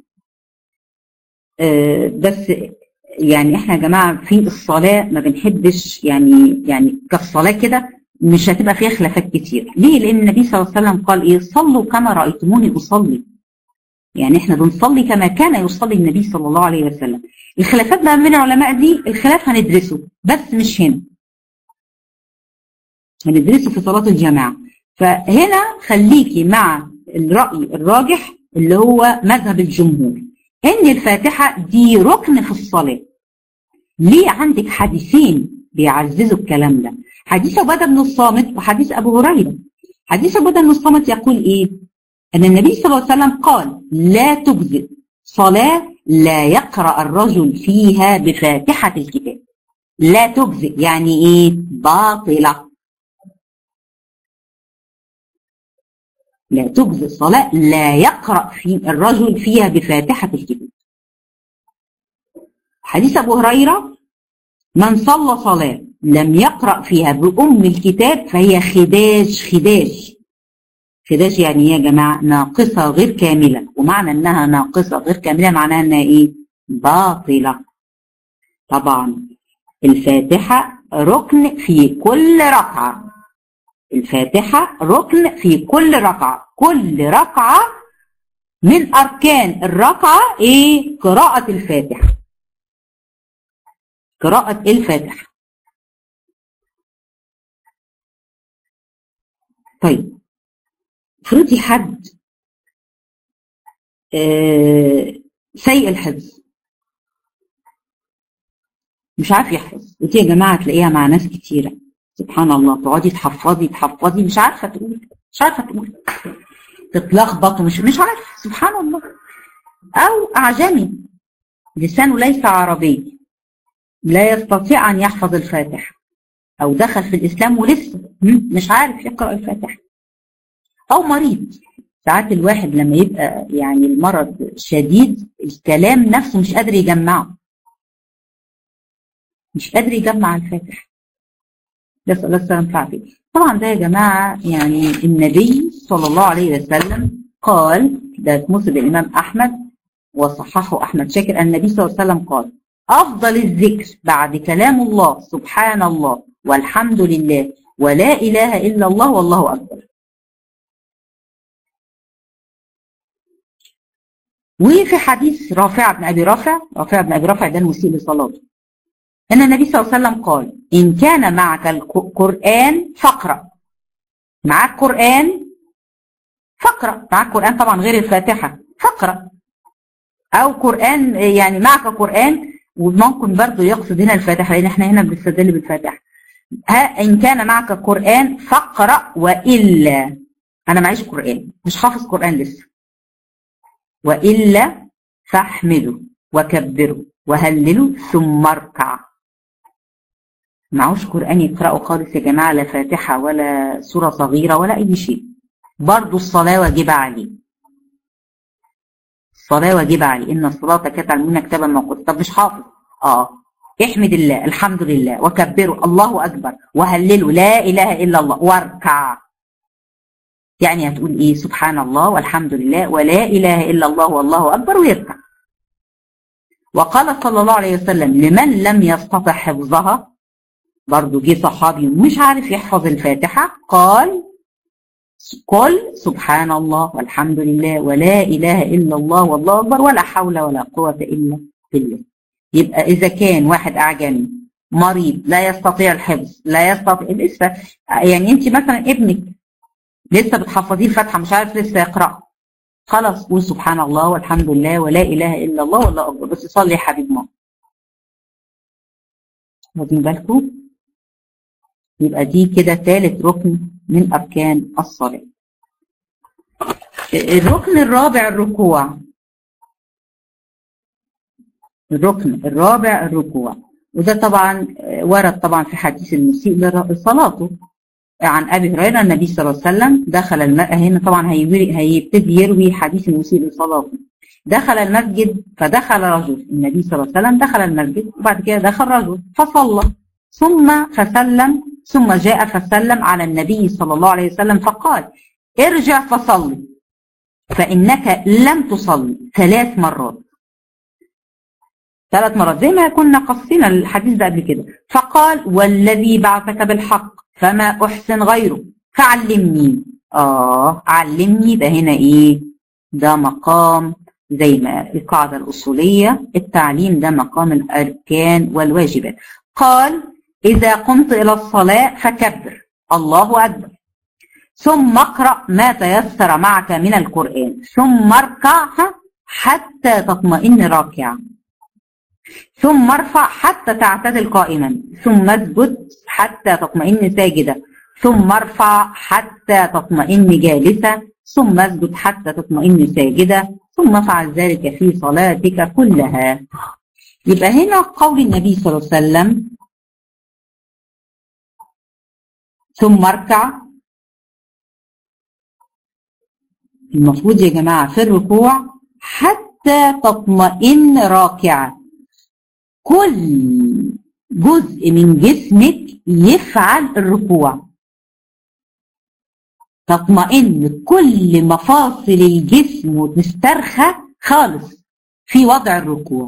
بس يعني احنا يا جماعة في الصلاة ما بنحبش يعني كالصلاة كده مش هتبقى فيها خلافات كتير. ليه؟ لأن النبي صلى الله عليه وسلم قال ايه؟ صلوا كما رأيتموني أصلي. يعني احنا بنصلي كما كان يصلي النبي صلى الله عليه وسلم. الخلافات ما بين العلماء دي الخلاف هندرسه بس مش هنا، هندرسه في صلاة الجماعة. فهنا خليكي مع الرأي الراجح اللي هو مذهب الجمهور ان الفاتحة دي ركن في الصلاة. ليه؟ عندك حديثين بيعززوا الكلام ده، حديث عبادة بن الصامت وحديث أبو هريرة. حديث عبادة بن الصامت يقول ايه؟ أن النبي صلى الله عليه وسلم قال لا تجزئ صلاة لا يقرأ الرجل فيها بفاتحة الكتاب. لا تجزئ يعني ايه؟ باطلة. لا تجزئ صلاة لا يقرأ في الرجل فيها بفاتحة الكتاب. حديث أبو هريرة من صلى صلاة لم يقرأ فيها بأم الكتاب فهي خداج. خداج يعني يا جماعة ناقصة غير كاملة، ومعنى انها ناقصة غير كاملة معناها انها ايه؟ باطلة. طبعا الفاتحة ركن في كل ركعة. الفاتحة ركن في كل ركعة. كل ركعة من أركان الركعة ايه؟ قراءة الفاتحة. قراءة الفاتحة. طيب افرضي حد سيء الحفظ مش عارف يحفظ، ودي يا جماعة تلاقيها مع ناس كتيرة سبحان الله، تقعدي تحفظي مش عارفة تقول تتلخبط ومش عارف سبحان الله. أو أعجمي لسانه ليس عربي لا يستطيع أن يحفظ الفاتحة، أو دخل في الإسلام ولسه مش عارف يقرأ الفاتحة. أو مريض، ساعات الواحد لما يبقى يعني المرض شديد الكلام نفسه مش قادر يجمعه، مش قادر يجمع الفاتحة. نسأل الله السلامة والعافية. طبعا ده يا جماعة يعني النبي صلى الله عليه وسلم قال، ده مسند الإمام أحمد وصححه أحمد شاكر، النبي صلى الله عليه وسلم قال أفضل الذكر بعد كلام الله سبحان الله والحمد لله ولا إله إلا الله والله أكبر. وفي حديث رافع بن أبي رافع ده المسيء لصلاته، أن النبي صلى الله عليه وسلم قال إن كان معك القرآن فاقرأ. معك قرآن فاقرأ، معك قرآن طبعا غير الفاتحة فاقرأ، أو قرآن يعني معك قرآن، وممكن برضو يقصد هنا الفاتحة لأن احنا هنا بنستدل بالفاتحة. إن كان معك قرآن فاقرأ وإلا، أنا معيش قرآن مش حافظ قرآن لسه، وإلا فاحمده وكبره وهلله ثم اركع. معوش قرآن يقرأوا خالص يا جماعة، لا فاتحة ولا سورة صغيرة ولا أي شيء، برضو الصلاة واجبة عليه. الصلاة واجبة عليه، إن الصلاة كانت على المؤمنين كتابا موقوتا. طب مش حافظ، احمد الله الحمد لله وكبره الله أكبر وهلله لا إله إلا الله واركع. يعني هتقول إيه؟ سبحان الله والحمد لله ولا إله إلا الله والله أكبر ويركع. وقال صلى الله عليه وسلم لمن لم يستطع حفظها، برضو جه صحابي مش عارف يحفظ الفاتحة، قال قل سبحان الله والحمد لله ولا إله إلا الله والله أكبر ولا حول ولا قوة إلا بالله. يبقى إذا كان واحد أعجمي مريض لا يستطيع الحفظ، لا يستطيع لسه، يعني أنت مثلا ابنك لسه بتحفظيه الفاتحة مش عارف لسه يقرأ، خلاص قول سبحان الله والحمد لله ولا إله إلا الله والله أكبر، بس صلي يا حبيب ماما. واخدين بالكم؟ يبقى دي كده ثالث ركن من أركان الصلاة. الركن الرابع الركوع. الركن الرابع الركوع، وده طبعا ورد طبعا في حديث المسيء لصلاته عن ابي هريره النبي صلى الله عليه وسلم دخل هنا طبعا هيبتدي يروي حديث المسيء لصلاته. دخل المسجد فدخل رجل، النبي صلى الله عليه وسلم دخل المسجد وبعد كده دخل رجل فصلى ثم فسلم ثم جاء فسلم على النبي صلى الله عليه وسلم فقال ارجع فصلي فإنك لم تصلي 3 مرات. 3 مرات زي ما كنا قصينا الحديث ده قبل كده. فقال والذي بعثك بالحق فما أحسن غيره فعلمني. علمني ده هنا إيه؟ ده مقام زي ما القاعدة الأصولية التعليم ده مقام الأركان والواجبات. قال إذا قمت إلى الصلاة فكبر الله أكبر ثم اقرأ ما تيسر معك من القرآن ثم اركع حتى تطمئن راكعا ثم ارفع حتى تعتدل قائما ثم اسجد حتى تطمئن ساجدا ثم ارفع حتى تطمئن جالسا ثم اسجد حتى تطمئن ساجدا ثم افعل ذلك في صلاتك كلها. يبقى هنا قول النبي صلى الله عليه وسلم ثم اركع، المفروض يا جماعة في الركوع حتى تطمئن راكعة، كل جزء من جسمك يفعل الركوع، تطمئن كل مفاصل الجسم وتسترخى خالص في وضع الركوع.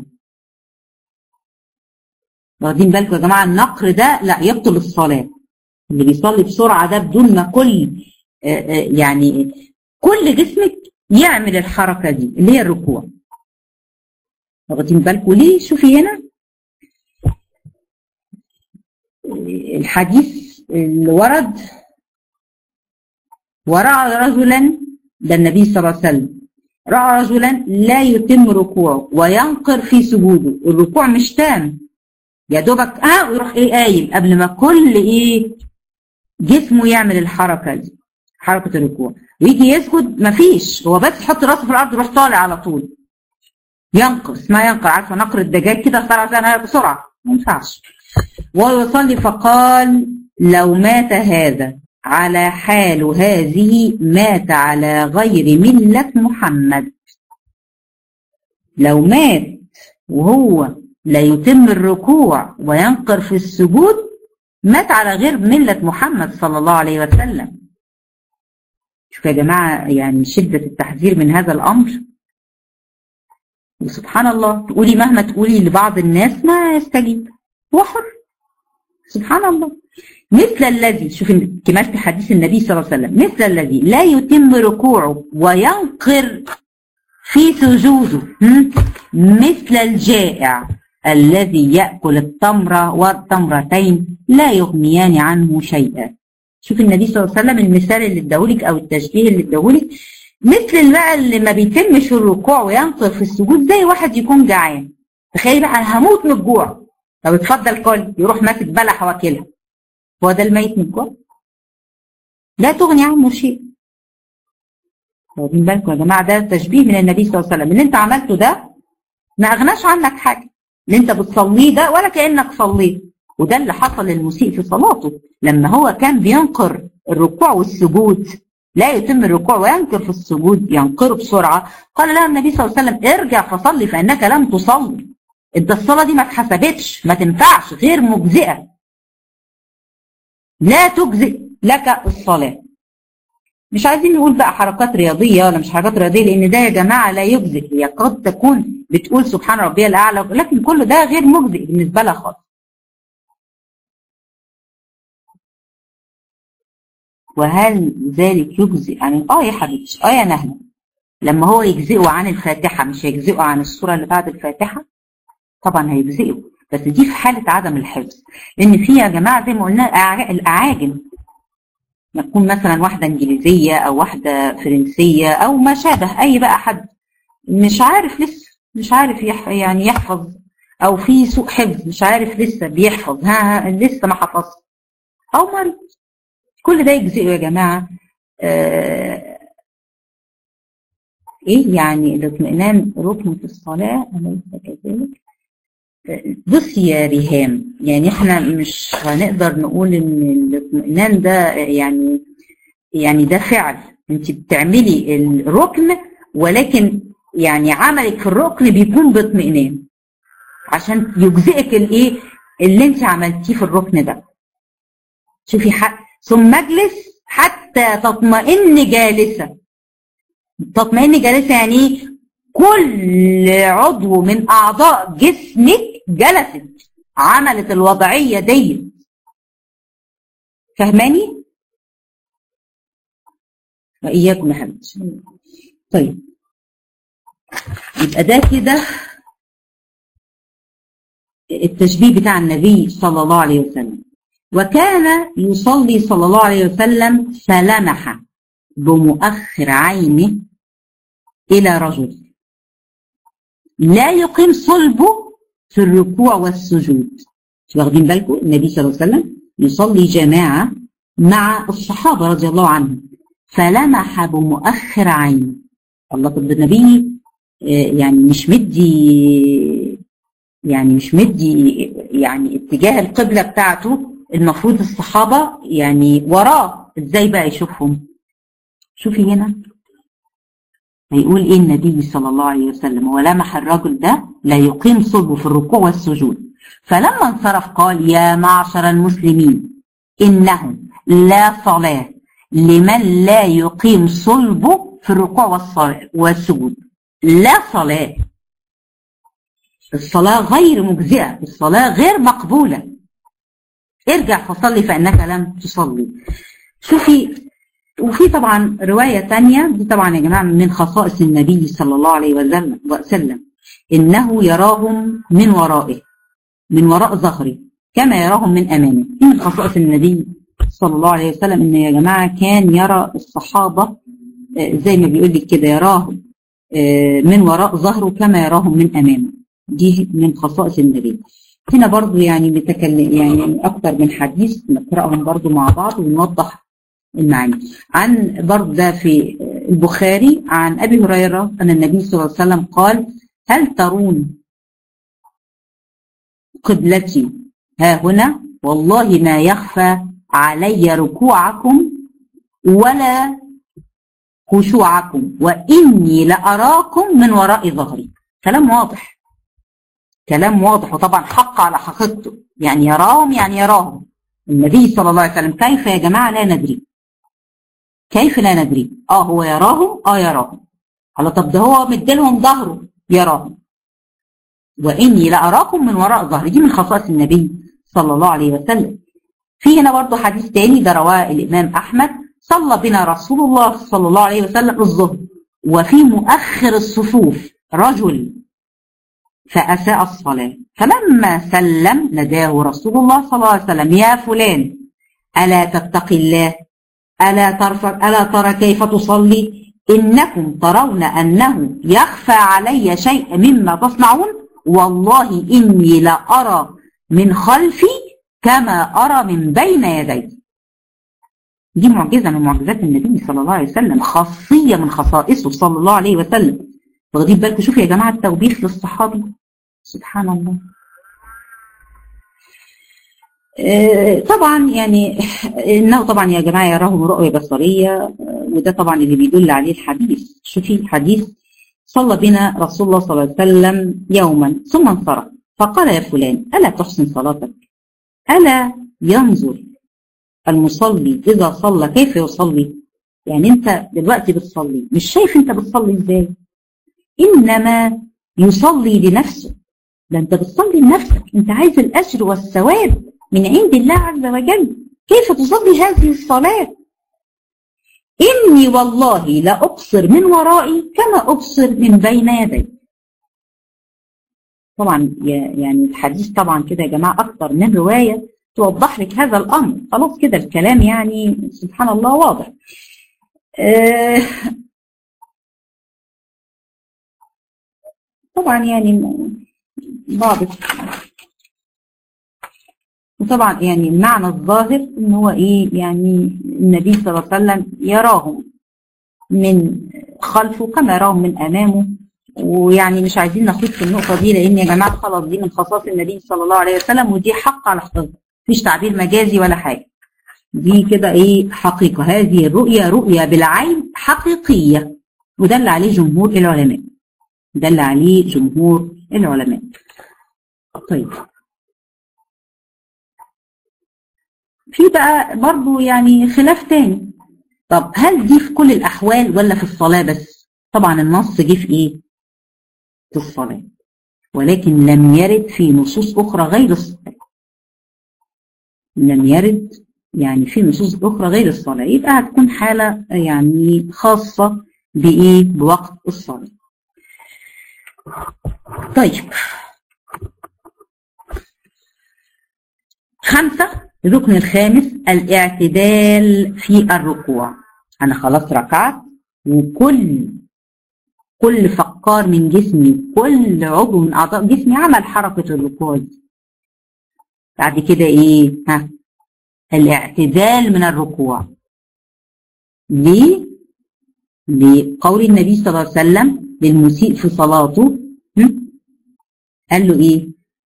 واخدين بالكم يا جماعة؟ النقر ده لا يبطل الصلاة. اللي بيصلي بسرعة ده بدون ما يعني كل جسمك يعمل الحركة دي اللي هي الركوع. واخدين بالكم ليه؟ شوفي هنا الحديث اللي ورد ورأى رجلا، ده النبي صلى الله عليه وسلم رأى رجلا لا يتم ركوعه وينقر في سجوده، الركوع مش تام يا دوبك ويروح قايم قبل ما كل جسمه يعمل الحركة دي، حركة الركوع، ويجي يسجد مفيش، هو بس يحط راسه في الأرض يروح طالع على طول ينقر، اسمها ينقر، عارفة نقر الدجاج كده طالع بسرعة، ما ينفعش. ويصلي فقال لو مات هذا على حال هذه مات على غير ملة محمد. لو مات وهو لا يتم الركوع وينقر في السجود مات على غير ملة محمد صلى الله عليه وسلم. شوفوا يا جماعة يعني شدة التحذير من هذا الأمر. وسبحان الله تقولي مهما تقولي لبعض الناس ما يستجيب، هو حر سبحان الله. مثل الذي، شوف كمالة حديث النبي صلى الله عليه وسلم، مثل الذي لا يتم ركوعه وينقر في سجوده مثل الجائع الذي يأكل التمر والتمرتين لا يغنيان عنه شيئا. شوف النبي صلى الله عليه وسلم المثال اللي اداهولك او التشبيه اللي اداهولك، مثل بقى اللي ما بيتمش الركوع وينقر في السجود زي واحد يكون جعان. تخيل بقى انا هموت من الجوع، طب اتفضل كل، يروح ماسك بلح واكلها، هو ده الميت من الجوع؟ لا تغني عنه شيء. واخدين بالكم يا جماعه؟ ده تشبيه من النبي صلى الله عليه وسلم، اللي انت عملته ده ما اغناش عنك حاجه، اللي انت بتصليه ده ولا كانك صليت. وده اللي حصل للمسيء في صلاته لما هو كان بينقر الركوع والسجود، لا يتم الركوع وينقر في السجود، ينقره بسرعه. قال له النبي صلى الله عليه وسلم ارجع فصلي فانك لم تصلي، انت الصلاه دي ما اتحسبتش، ما تنفعش، غير مجزئه، لا تجزئ لك الصلاه. مش عايزين نقول بقى حركات رياضيه ولا مش حركات رياضيه، لان ده يا جماعه لا يجزئ. هي قد تكون بتقول سبحان ربي الاعلى، لكن كل ده غير مجزئ بالنسبه لها خالص. وهل ذلك يجزئ عن يا حبيبتي يا نهله، لما هو يجزئه عن الفاتحه مش هيجزئه عن السوره اللي بعد الفاتحه؟ طبعا هيجزئه، بس دي في حاله عدم الحفظ. لان في يا جماعه زي ما قلنا الاعاجم، يكون مثلا واحده انجليزيه او واحده فرنسيه او ما شابه، اي بقى حد مش عارف لسه، مش عارف يعني يحفظ، او في سوء حفظ مش عارف لسه بيحفظ، لسه ما حفظ او مريض، كل ده يجزئه يا جماعه. ايه يعني الاطمئنان ركن في الصلاه اليس كذلك؟ بصي يا ريهام، يعني احنا مش هنقدر نقول ان الاطمئنان ده يعني ده فعل انت بتعملي الركن، ولكن يعني عملك في الركن بيكون باطمئنان عشان يجزئك الايه اللي انت عملتيه في الركن ده. شوفي ثم اجلس حتى تطمئن جالسه. تطمئن جالسه يعني ايه؟ كل عضو من اعضاء جسمك جلست، عملت الوضعيه دي. فهماني؟ واياكم يا حبيبتي. طيب يبقى ده كده التشبيه بتاع النبي صلى الله عليه وسلم. وكان يصلي صلى الله عليه وسلم فلمح بمؤخر عينه إلى رجل لا يقيم صلبه في الركوع والسجود. واخدين بالكم؟ النبي صلى الله عليه وسلم يصلي جماعة مع الصحابة رضي الله عنهم، فلمح بمؤخر عينه. الله، طب النبي يعني مش مدي يعني اتجاه القبلة بتاعته، المفروض الصحابة يعني وراه، ازاي بقى يشوفهم؟ شوفي هنا هيقول ايه النبي صلى الله عليه وسلم: ولمح الرجل ده لا يقيم صلبه في الركوع والسجود، فلما انصرف قال: يا معشر المسلمين، إنه لا صلاة لمن لا يقيم صلبه في الركوع والسجود. لا صلاة، الصلاة غير مجزئة، الصلاة غير مقبولة. ارجع فصلي فإنك لم تصلي. شوفي، وفي طبعا رواية تانية، دي طبعا يا جماعة من خصائص النبي صلى الله عليه وسلم: إنه يراهم من ورائه، من وراء ظهره كما يراهم من أمامه. دي من خصائص النبي صلى الله عليه وسلم، إن يا جماعة كان يرى الصحابة زي ما بيقول لك كده، يراهم من وراء ظهره كما يراهم من أمامه. دي من خصائص النبي. هنا برضو يعني بتكلم يعني أكتر من حديث نقرأهم برضو مع بعض ونوضح المعاني. عن برضو ده في البخاري عن أبي هريرة أن النبي صلى الله عليه وسلم قال: هل ترون قبلتي ها هنا؟ والله ما يخفى علي ركوعكم ولا خشوعكم، وإني لأراكم من وراء ظهري. كلام واضح، كلام واضح، وطبعا حق على حقيقته، يعني يراهم، يعني يراهم النبي صلى الله عليه وسلم. كيف يا جماعة؟ لا ندري. كيف لا ندري؟ هو يراهم، يراهم. على طب ده هو مديلهم ظهره، يراهم. وإني لأراكم من وراء ظهري، دي من خصائص النبي صلى الله عليه وسلم. في هنا برضه حديث تاني ده رواه الإمام أحمد: صلى بنا رسول الله صلى الله عليه وسلم الظهر وفي مؤخر الصفوف رجل فأساء الصلاة، فلما سلم نداه رسول الله صلى الله عليه وسلم: يا فلان، ألا تتقي الله؟ ألا ترى كيف تصلي؟ إنكم ترون أنه يخفى علي شيء مما تصنعون، والله إني لأرى من خلفي كما أرى من بين يدي. دي معجزة من معجزات النبي صلى الله عليه وسلم، خاصية من خصائصه صلى الله عليه وسلم. واخدين بالكم؟ شوفوا يا جماعة التوبيخ للصحابي، سبحان الله. طبعا يعني انه طبعا يا جماعه يراهم رؤيه بصريه، وده طبعا اللي بيدل عليه الحديث. شوفي حديث: صلى بنا رسول الله صلى الله عليه وسلم يوما ثم انصرف فقال: يا فلان، الا تحسن صلاتك؟ الا ينظر المصلي اذا صلى كيف يصلي؟ يعني انت دلوقتي بتصلي، مش شايف انت بتصلي ازاي؟ انما يصلي لنفسه. ده انت بتصلي لنفسك، انت عايز الاجر والثواب من عند الله عز وجل. كيف تصلي هذه الصلاة؟ إني والله لا أبصر من ورائي كما أبصر من بين يدي. طبعا يعني الحديث طبعا كده يا جماعة أكثر من رواية توضح لك هذا الأمر. خلاص كده الكلام يعني سبحان الله واضح. طبعا يعني بعض وطبعا يعني المعنى الظاهر ان هو ايه، يعني النبي صلى الله عليه وسلم يراهم من خلفه كما يراهم من امامه. ويعني مش عايزين نخوض في النقطه دي، لان يا جماعه خلاص دي من خصائص النبي صلى الله عليه وسلم، ودي حق على حفظها، مفيش تعبير مجازي ولا حاجه، دي كده ايه حقيقه. هذه الرؤيه رؤيه بالعين حقيقيه، ودل عليه جمهور العلماء، دل عليه جمهور العلماء. طيب في بقى برضو يعني خلاف تاني، طب هل دي في كل الأحوال ولا في الصلاة بس؟ طبعا النص جه في إيه؟ في الصلاة، ولكن لم يرد في نصوص أخرى غير الصلاة. لم يرد يعني في نصوص أخرى غير الصلاة، يبقى هتكون حالة يعني خاصة بإيه؟ بوقت الصلاة. طيب 5 الركن الخامس الاعتدال في الركوع. أنا خلاص ركعت وكل فقار من جسمي، كل عضو من أعضاء جسمي عمل حركة الركوع دي. بعد كده إيه؟ الاعتدال من الركوع. ليه؟ لقول النبي صلى الله عليه وسلم للمسيء في صلاته، قال له إيه؟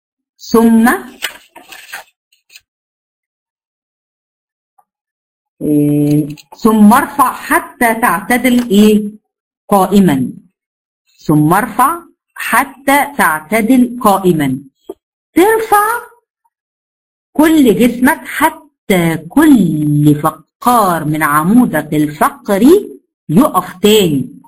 ثم ارفع حتى تعتدل ايه؟ قائما. ثم ارفع حتى تعتدل قائما. ترفع كل جسمك حتى كل فقار من عمودك الفقري يقف تاني،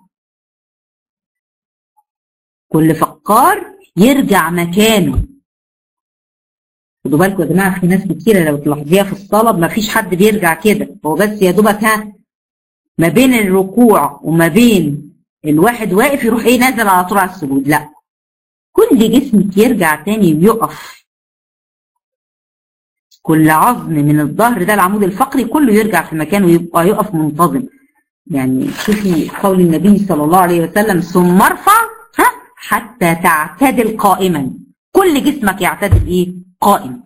كل فقار يرجع مكانه. خدوا بالكم يا جماعه، في ناس كتيره لو تلاحظيها في الصلاه ما فيش حد بيرجع كده، هو بس يا دوبك ما بين الركوع وما بين الواحد واقف يروح ايه نازل على طول على السجود. لا، كل جسمك يرجع تاني ويقف، كل عظم من الظهر ده العمود الفقري كله يرجع في مكانه ويبقى يقف منتظم. يعني شوفي قول النبي صلى الله عليه وسلم ثم ارفع حتى تعتدل قائما، كل جسمك يعتدل ايه؟ قائم.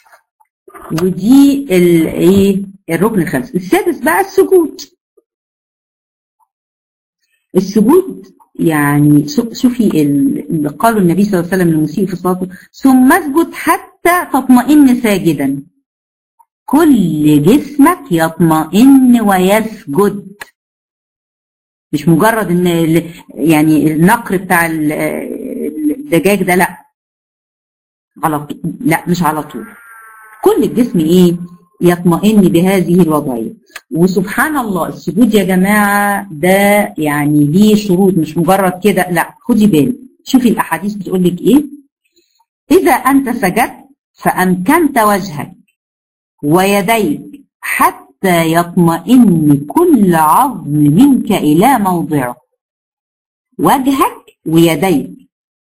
ودي الايه؟ الركن الخامس. السادس بقى السجود. السجود يعني شوفي اللي قاله النبي صلى الله عليه وسلم للمسيء في صلاته، ثم اسجد حتى تطمئن ساجدا. كل جسمك يطمئن ويسجد، مش مجرد ان يعني النقر بتاع الدجاج ده، لا على طول، لا مش على طول، كل الجسم ايه؟ يطمئن بهذه الوضعيه. وسبحان الله السجود يا جماعه ده يعني ليه شروط، مش مجرد كده، لا خدي بالك. شوفي الاحاديث بتقول لك ايه؟ اذا انت سجدت فامكنت وجهك ويديك حتى يطمئن كل عظم منك الى موضعه. وجهك ويديك.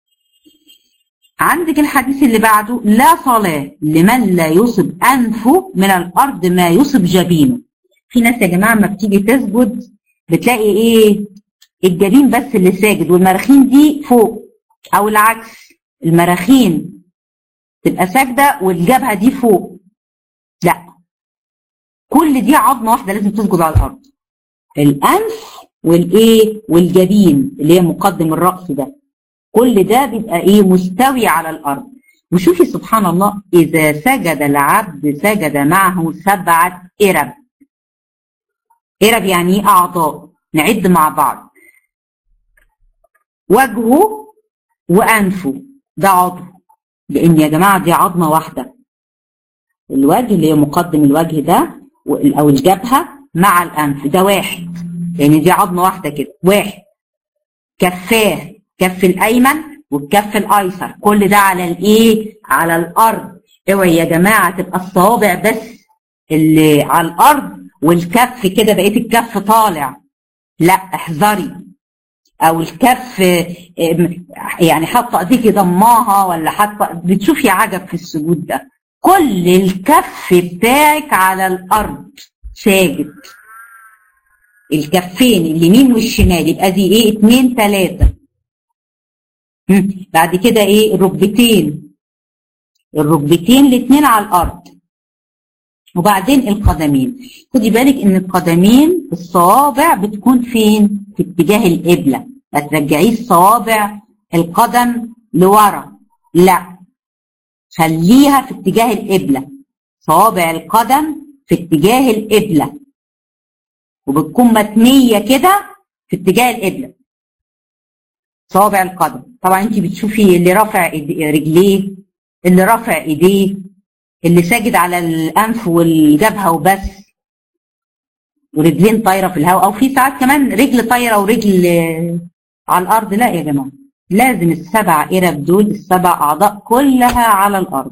عندك الحديث اللي بعده، لا صلاة لمن لا يصب أنفه من الأرض ما يصب جبينه. في ناس يا جماعة ما بتيجي تسجد بتلاقي إيه؟ الجبين بس اللي ساجد والمراخين دي فوق، أو العكس، المراخين تبقى ساجدة والجبهة دي فوق. لا، كل دي عظمة واحدة لازم تسجد على الأرض. الأنف والإيه؟ والجبين اللي هي مقدم الرأس ده، كل ده بيبقى ايه؟ مستوي على الارض. وشوفي سبحان الله، اذا سجد العبد سجد معه 7 إرب. إرب يعني ايه؟ اعضاء. نعد مع بعض. وجهه وانفه ده عضو، لان يا جماعه دي عظمه واحده. الوجه اللي هي مقدم الوجه ده او الجبهه مع الانف ده واحد، يعني دي عظمه واحده كده، واحد. كفاه، كف الايمن والكف الايسر، كل ده على الايه؟ على الارض. اوعي يا جماعه تبقى الصوابع بس اللي على الارض والكف كده بقيت الكف طالع، لا احذري. او الكف يعني حاطه ايديكي ضماها ولا حاطه، بتشوفي عجب في السجود ده. كل الكف بتاعك على الارض ساجد، الكفين اليمين والشمال، يبقى دي ايه 2 3. بعد كده ايه الركبتين الاثنين على الارض، وبعدين القدمين. خدي بالك ان القدمين الصوابع بتكون فين؟ في اتجاه القبلة، ما ترجعيش صوابع القدم لورا، لا خليها في اتجاه القبلة، صوابع القدم في اتجاه القبلة، وبتكون متنية كده في اتجاه القبلة صوابع القدم. طبعا انت بتشوفي اللي رافع رجليه، اللي رافع ايديه، اللي ساجد على الانف والجبهه وبس، ورجلين طايره في الهواء، او في ساعات كمان رجل طايره ورجل على الارض. لا يا جماعه، لازم السبع قرب دول، السبع اعضاء كلها على الارض.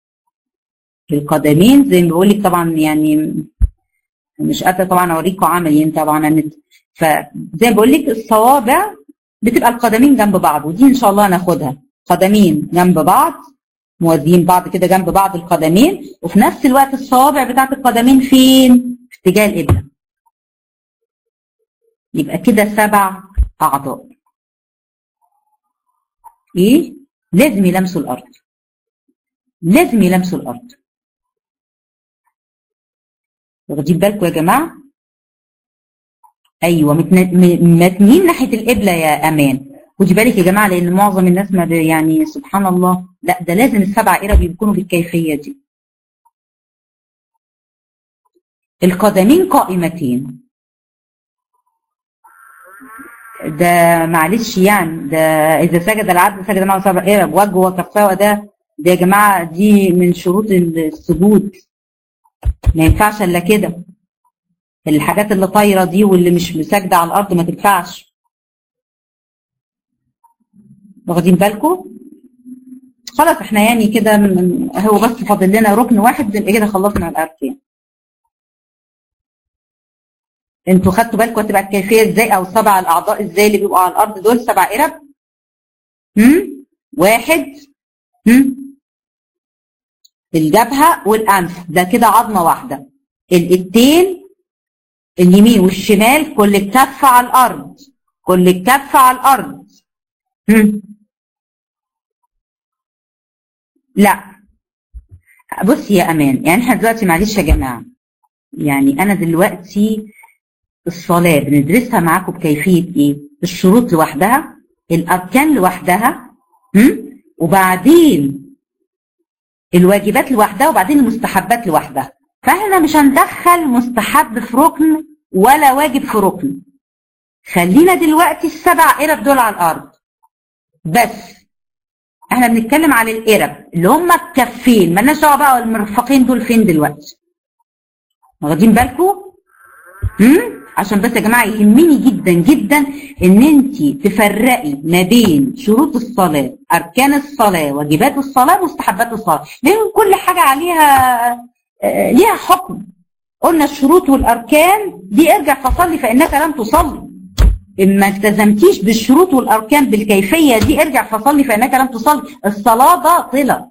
القدمين زي ما بقول لك طبعا، يعني مش قادره طبعا اوريكم عملي طبعا النت، فزي ما بقول لك الصوابع بتبقى القدمين جنب بعض، ودي ان شاء الله هناخدها. قدمين جنب بعض موازيين بعض كده جنب بعض القدمين، وفي نفس الوقت الصوابع بتاعت القدمين فين؟ في اتجاه القبلة. يبقى كده 7 أعضاء. إيه؟ لازم يلمسوا الأرض، لازم يلمسوا الأرض. واخدين بالكم يا جماعة؟ أيوه، متنين ناحية القبلة يا أمان. خدي بالك يا جماعه، لان معظم الناس ما يعني سبحان الله، لا ده لازم ال7 قرب يكونوا بالكيفيه دي. القدمين قائمتين، ده معلش يعني، ده اذا سجد العبد سجد معه 7 قرب، وجهه وكفاه، ده يا جماعه دي من شروط السجود، ما ينفعش الا كده. الحاجات اللي طايره دي واللي مش ساجده على الارض ما تنفعش. واخدين بالكم؟ خلاص احنا يعني كده هو بس فاضل لنا ركن واحد، يبقى كده خلصنا الاركان. انتوا خدتوا بالكم هتبقى الكيفيه ازاي، او 7 الاعضاء ازاي اللي بيبقوا على الارض دول 7 قرب؟ واحد الجبهه والانف، ده كده عظمه واحده. الايدين اليمين والشمال، كل الكف على الارض، كل الكف على الارض. لا بصي يا امان، يعني احنا دلوقتي معلش يا جماعه، يعني انا دلوقتي الصلاه بندرسها معاكم بكيفيه ايه؟ الشروط لوحدها، الاركان لوحدها، وبعدين الواجبات لوحدها، وبعدين المستحبات لوحدها. فاحنا مش هندخل مستحب في ركن ولا واجب في ركن. خلينا دلوقتي ال7 قرب دول على الارض بس. احنا بنتكلم على القرب اللي هم الكفين، مالناش دعوه بقى المرفقين دول فين دلوقتي. واخدين بالكم؟ عشان بس يا جماعه يهمني جدا جدا ان انت تفرقي ما بين شروط الصلاه، اركان الصلاه، واجبات الصلاه، مستحبات الصلاه، لان كل حاجه عليها ليها حكم. قلنا الشروط والاركان دي ارجع فصلي فانك لم تصلي. إن ما التزمتيش بالشروط والاركان بالكيفيه دي ارجع فصلي فانك لم تصلي. الصلاه باطله،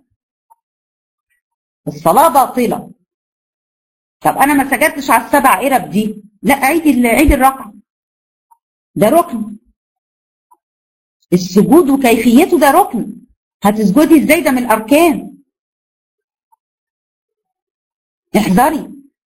الصلاه باطله. طب انا ما سجدتش على ال7 قرب دي، لا عيد الركعه، ده ركن. السجود وكيفيته ده ركن، هتسجدي ازاي؟ ده من الاركان. احذري.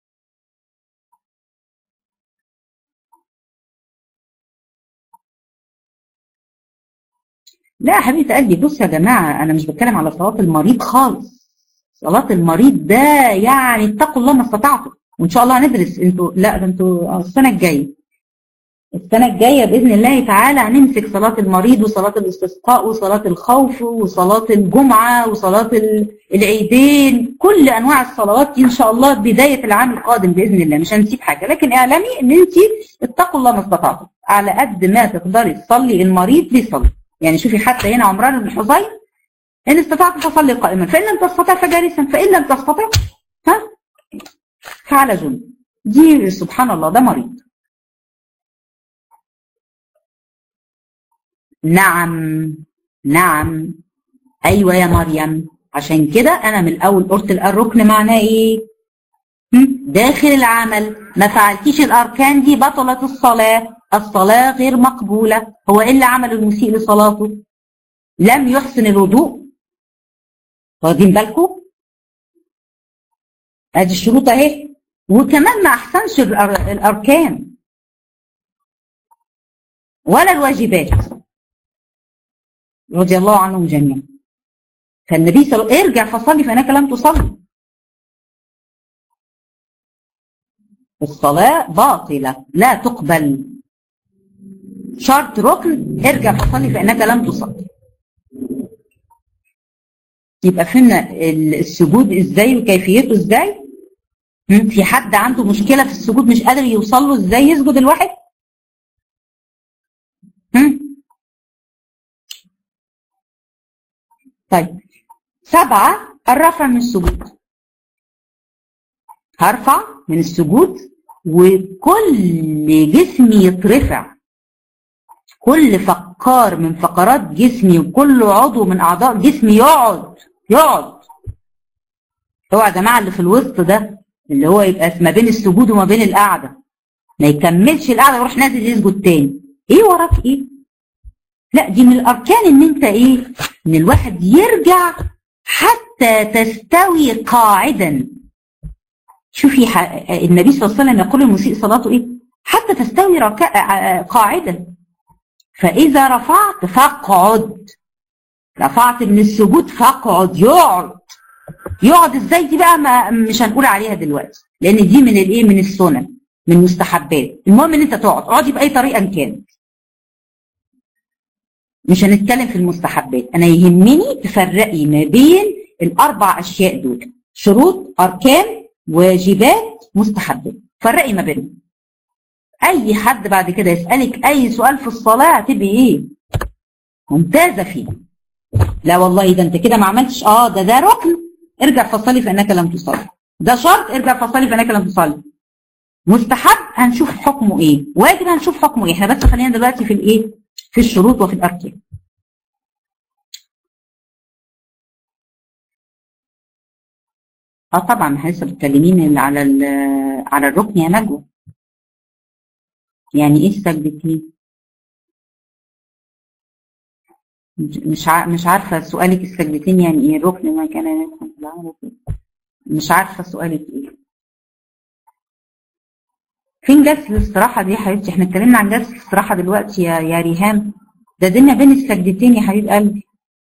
لا يا حبيبه قلبي، بص يا جماعه، انا مش بتكلم على صلاه المريض خالص. صلاه المريض ده يعني اتقوا الله ما استطعتم، وان شاء الله هندرس انتوا، لا ده انتوا السنه الجايه باذن الله تعالى هنمسك صلاه المريض وصلاه الاستسقاء وصلاه الخوف وصلاه الجمعه وصلاه العيدين، كل انواع الصلوات دي ان شاء الله بدايه العام القادم باذن الله، مش هنسيب حاجه. لكن اعلمي ان انت اتقوا الله ما استطعتم، على قد ما تقدري تصلي المريض بيصلي. يعني شوفي حتى هنا عمران بن حصين، ان استطعت فصلي قائما، فان لم تستطع فجالسا، فان لم تستطع فعلى جنب. دي سبحان الله ده مريض. نعم ايوه يا مريم، عشان كده انا من الاول قلت الركن معناه ايه؟ داخل العمل، ما فعلتيش الاركان دي بطلت الصلاه غير مقبوله. هو ايه اللي عمله المسيء لصلاته؟ لم يحسن الوضوء. واخدين بالكم؟ ادي الشروط اهي، وكمان ما احسنش الاركان ولا الواجبات رضي الله عنهم جميعا. فالنبي صلى الله عليه وسلم ارجع فصلي فانك لم تصلي، الصلاه باطله لا تقبل، شرط ركن ارجع فصلي فانك لم تصلي. يبقى فهمنا السجود ازاي وكيفيته ازاي. في حد عنده مشكله في السجود مش قادر يوصل له ازاي يسجد الواحد؟ طيب 7 الرفع من السجود. هرفع من السجود وكل جسمي يترفع، كل فقار من فقرات جسمي وكل عضو من اعضاء جسمي يقعد. اوعى يا جماعه اللي في الوسط ده اللي هو يبقى ما بين السجود وما بين القعده ما يكملش القعده ويروح نازل يسجد تاني. ايه وراك ايه؟ لا دي من الاركان ان انت ايه؟ ان الواحد يرجع حتى تستوي قاعدا. شوفي النبي صلى الله عليه وسلم يقول للمسيء صلاته ايه؟ حتى تستوي قاعدا. فاذا رفعت فاقعد، رفعت من السجود فاقعد. يقعد ازاي دي بقى مش هنقول عليها دلوقتي، لان دي من الايه؟ من السنن، من المستحبات. المهم ان انت اقعدي باي طريقه كانت. مش هنتكلم في المستحبات، انا يهمني تفرقي ما بين ال4 اشياء دول: شروط، اركان، واجبات، مستحبات. فرقي ما بينهم. اي حد بعد كده يسالك اي سؤال في الصلاه هتبقي ايه؟ ممتازه فيه. لا والله ده انت كده ما عملتش، ده ركن ارجع فصلي فانك لم تصلي. ده شرط ارجع فصلي فانك لم تصلي. مستحب هنشوف حكمه ايه، واجب هنشوف حكمه ايه. احنا بس خلينا دلوقتي في الايه؟ في الشروط وفي الاركان. طبعا احنا لسه بتكلمين على الركن يا نجوى. يعني ايه السجدتين؟ مش عارفه سؤالك. السجدتين يعني ايه؟ الركن ما كان يدخل، مش عارفه سؤالك ايه. فين جلسه الاستراحه دي يا حبيبتي؟ احنا اتكلمنا عن جلسه الاستراحه دلوقتي يا ريهام. ده دنيا بين السجدتين يا حبيب قلبي،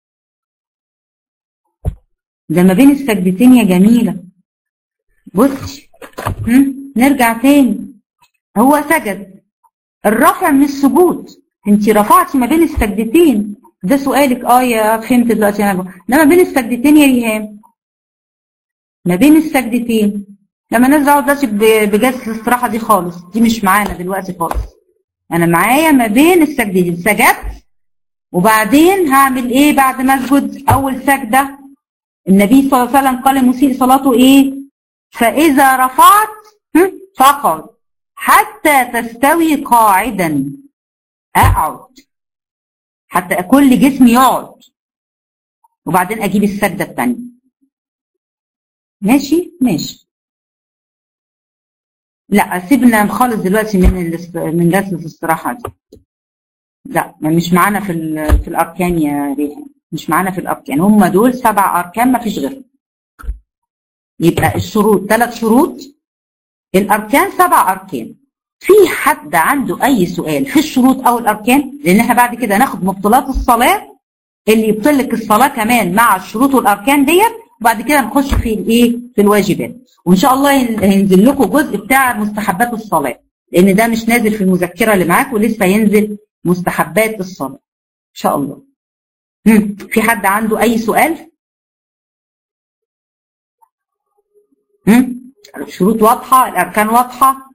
ده ما بين السجدتين يا جميله. بصي نرجع تاني. هو سجد، الرفع من السجود، انت رفعتي ما بين السجدتين، ده سؤالك. يا فهمت دلوقتي يا نجوى. ده ما بين السجدتين يا ريهام، ما بين السجدتين. لما نرجع دلوقتي بجلسه الاستراحه دي خالص، دي مش معانا دلوقتي خالص. انا معايا ما بين السجدتين. سجدت وبعدين هعمل ايه بعد ما اسجد؟ اول سجده النبي صلى الله عليه وسلم قال المسيء صلاته ايه؟ فاذا رفعت فقعد حتى تستوي قاعدا. اقعد حتى كل جسمي يقعد، وبعدين اجيب السجده الثانيه. ماشي. لا سيبنا خالص دلوقتي من جلسه الاستراحه دي. لا مش معانا في الاركان يا ريهام، مش معانا في الاركان. هم دول 7 اركان ما فيش غيرهم. يبقى الشروط 3 شروط، الاركان 7 اركان. في حد عنده اي سؤال في الشروط او الاركان؟ لان احنا بعد كده ناخد مبطلات الصلاه اللي يبطل لك الصلاه كمان مع الشروط والاركان ديت، وبعد كده نخش في الايه؟ في الواجبات. وان شاء الله هينزل لكم جزء بتاع مستحبات الصلاه، لان ده مش نازل في المذكره اللي معاك، ولسه ينزل مستحبات الصلاه ان شاء الله. في حد عنده اي سؤال؟ الشروط واضحه، الاركان واضحه.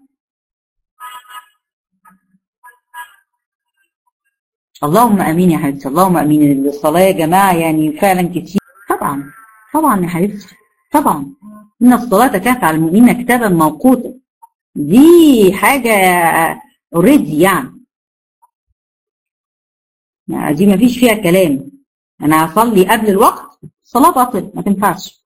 اللهم امين يا حبيبتي، اللهم امين. الصلاه يا جماعه يعني فعلا كتير. طبعا يا حبيبتي، طبعا ان الصلاه كانت على المؤمنين كتابا موقوتا. دي حاجة اوريدي يعني دي ما فيش فيها كلام. انا هصلي قبل الوقت، الصلاة باطل ما تنفعش.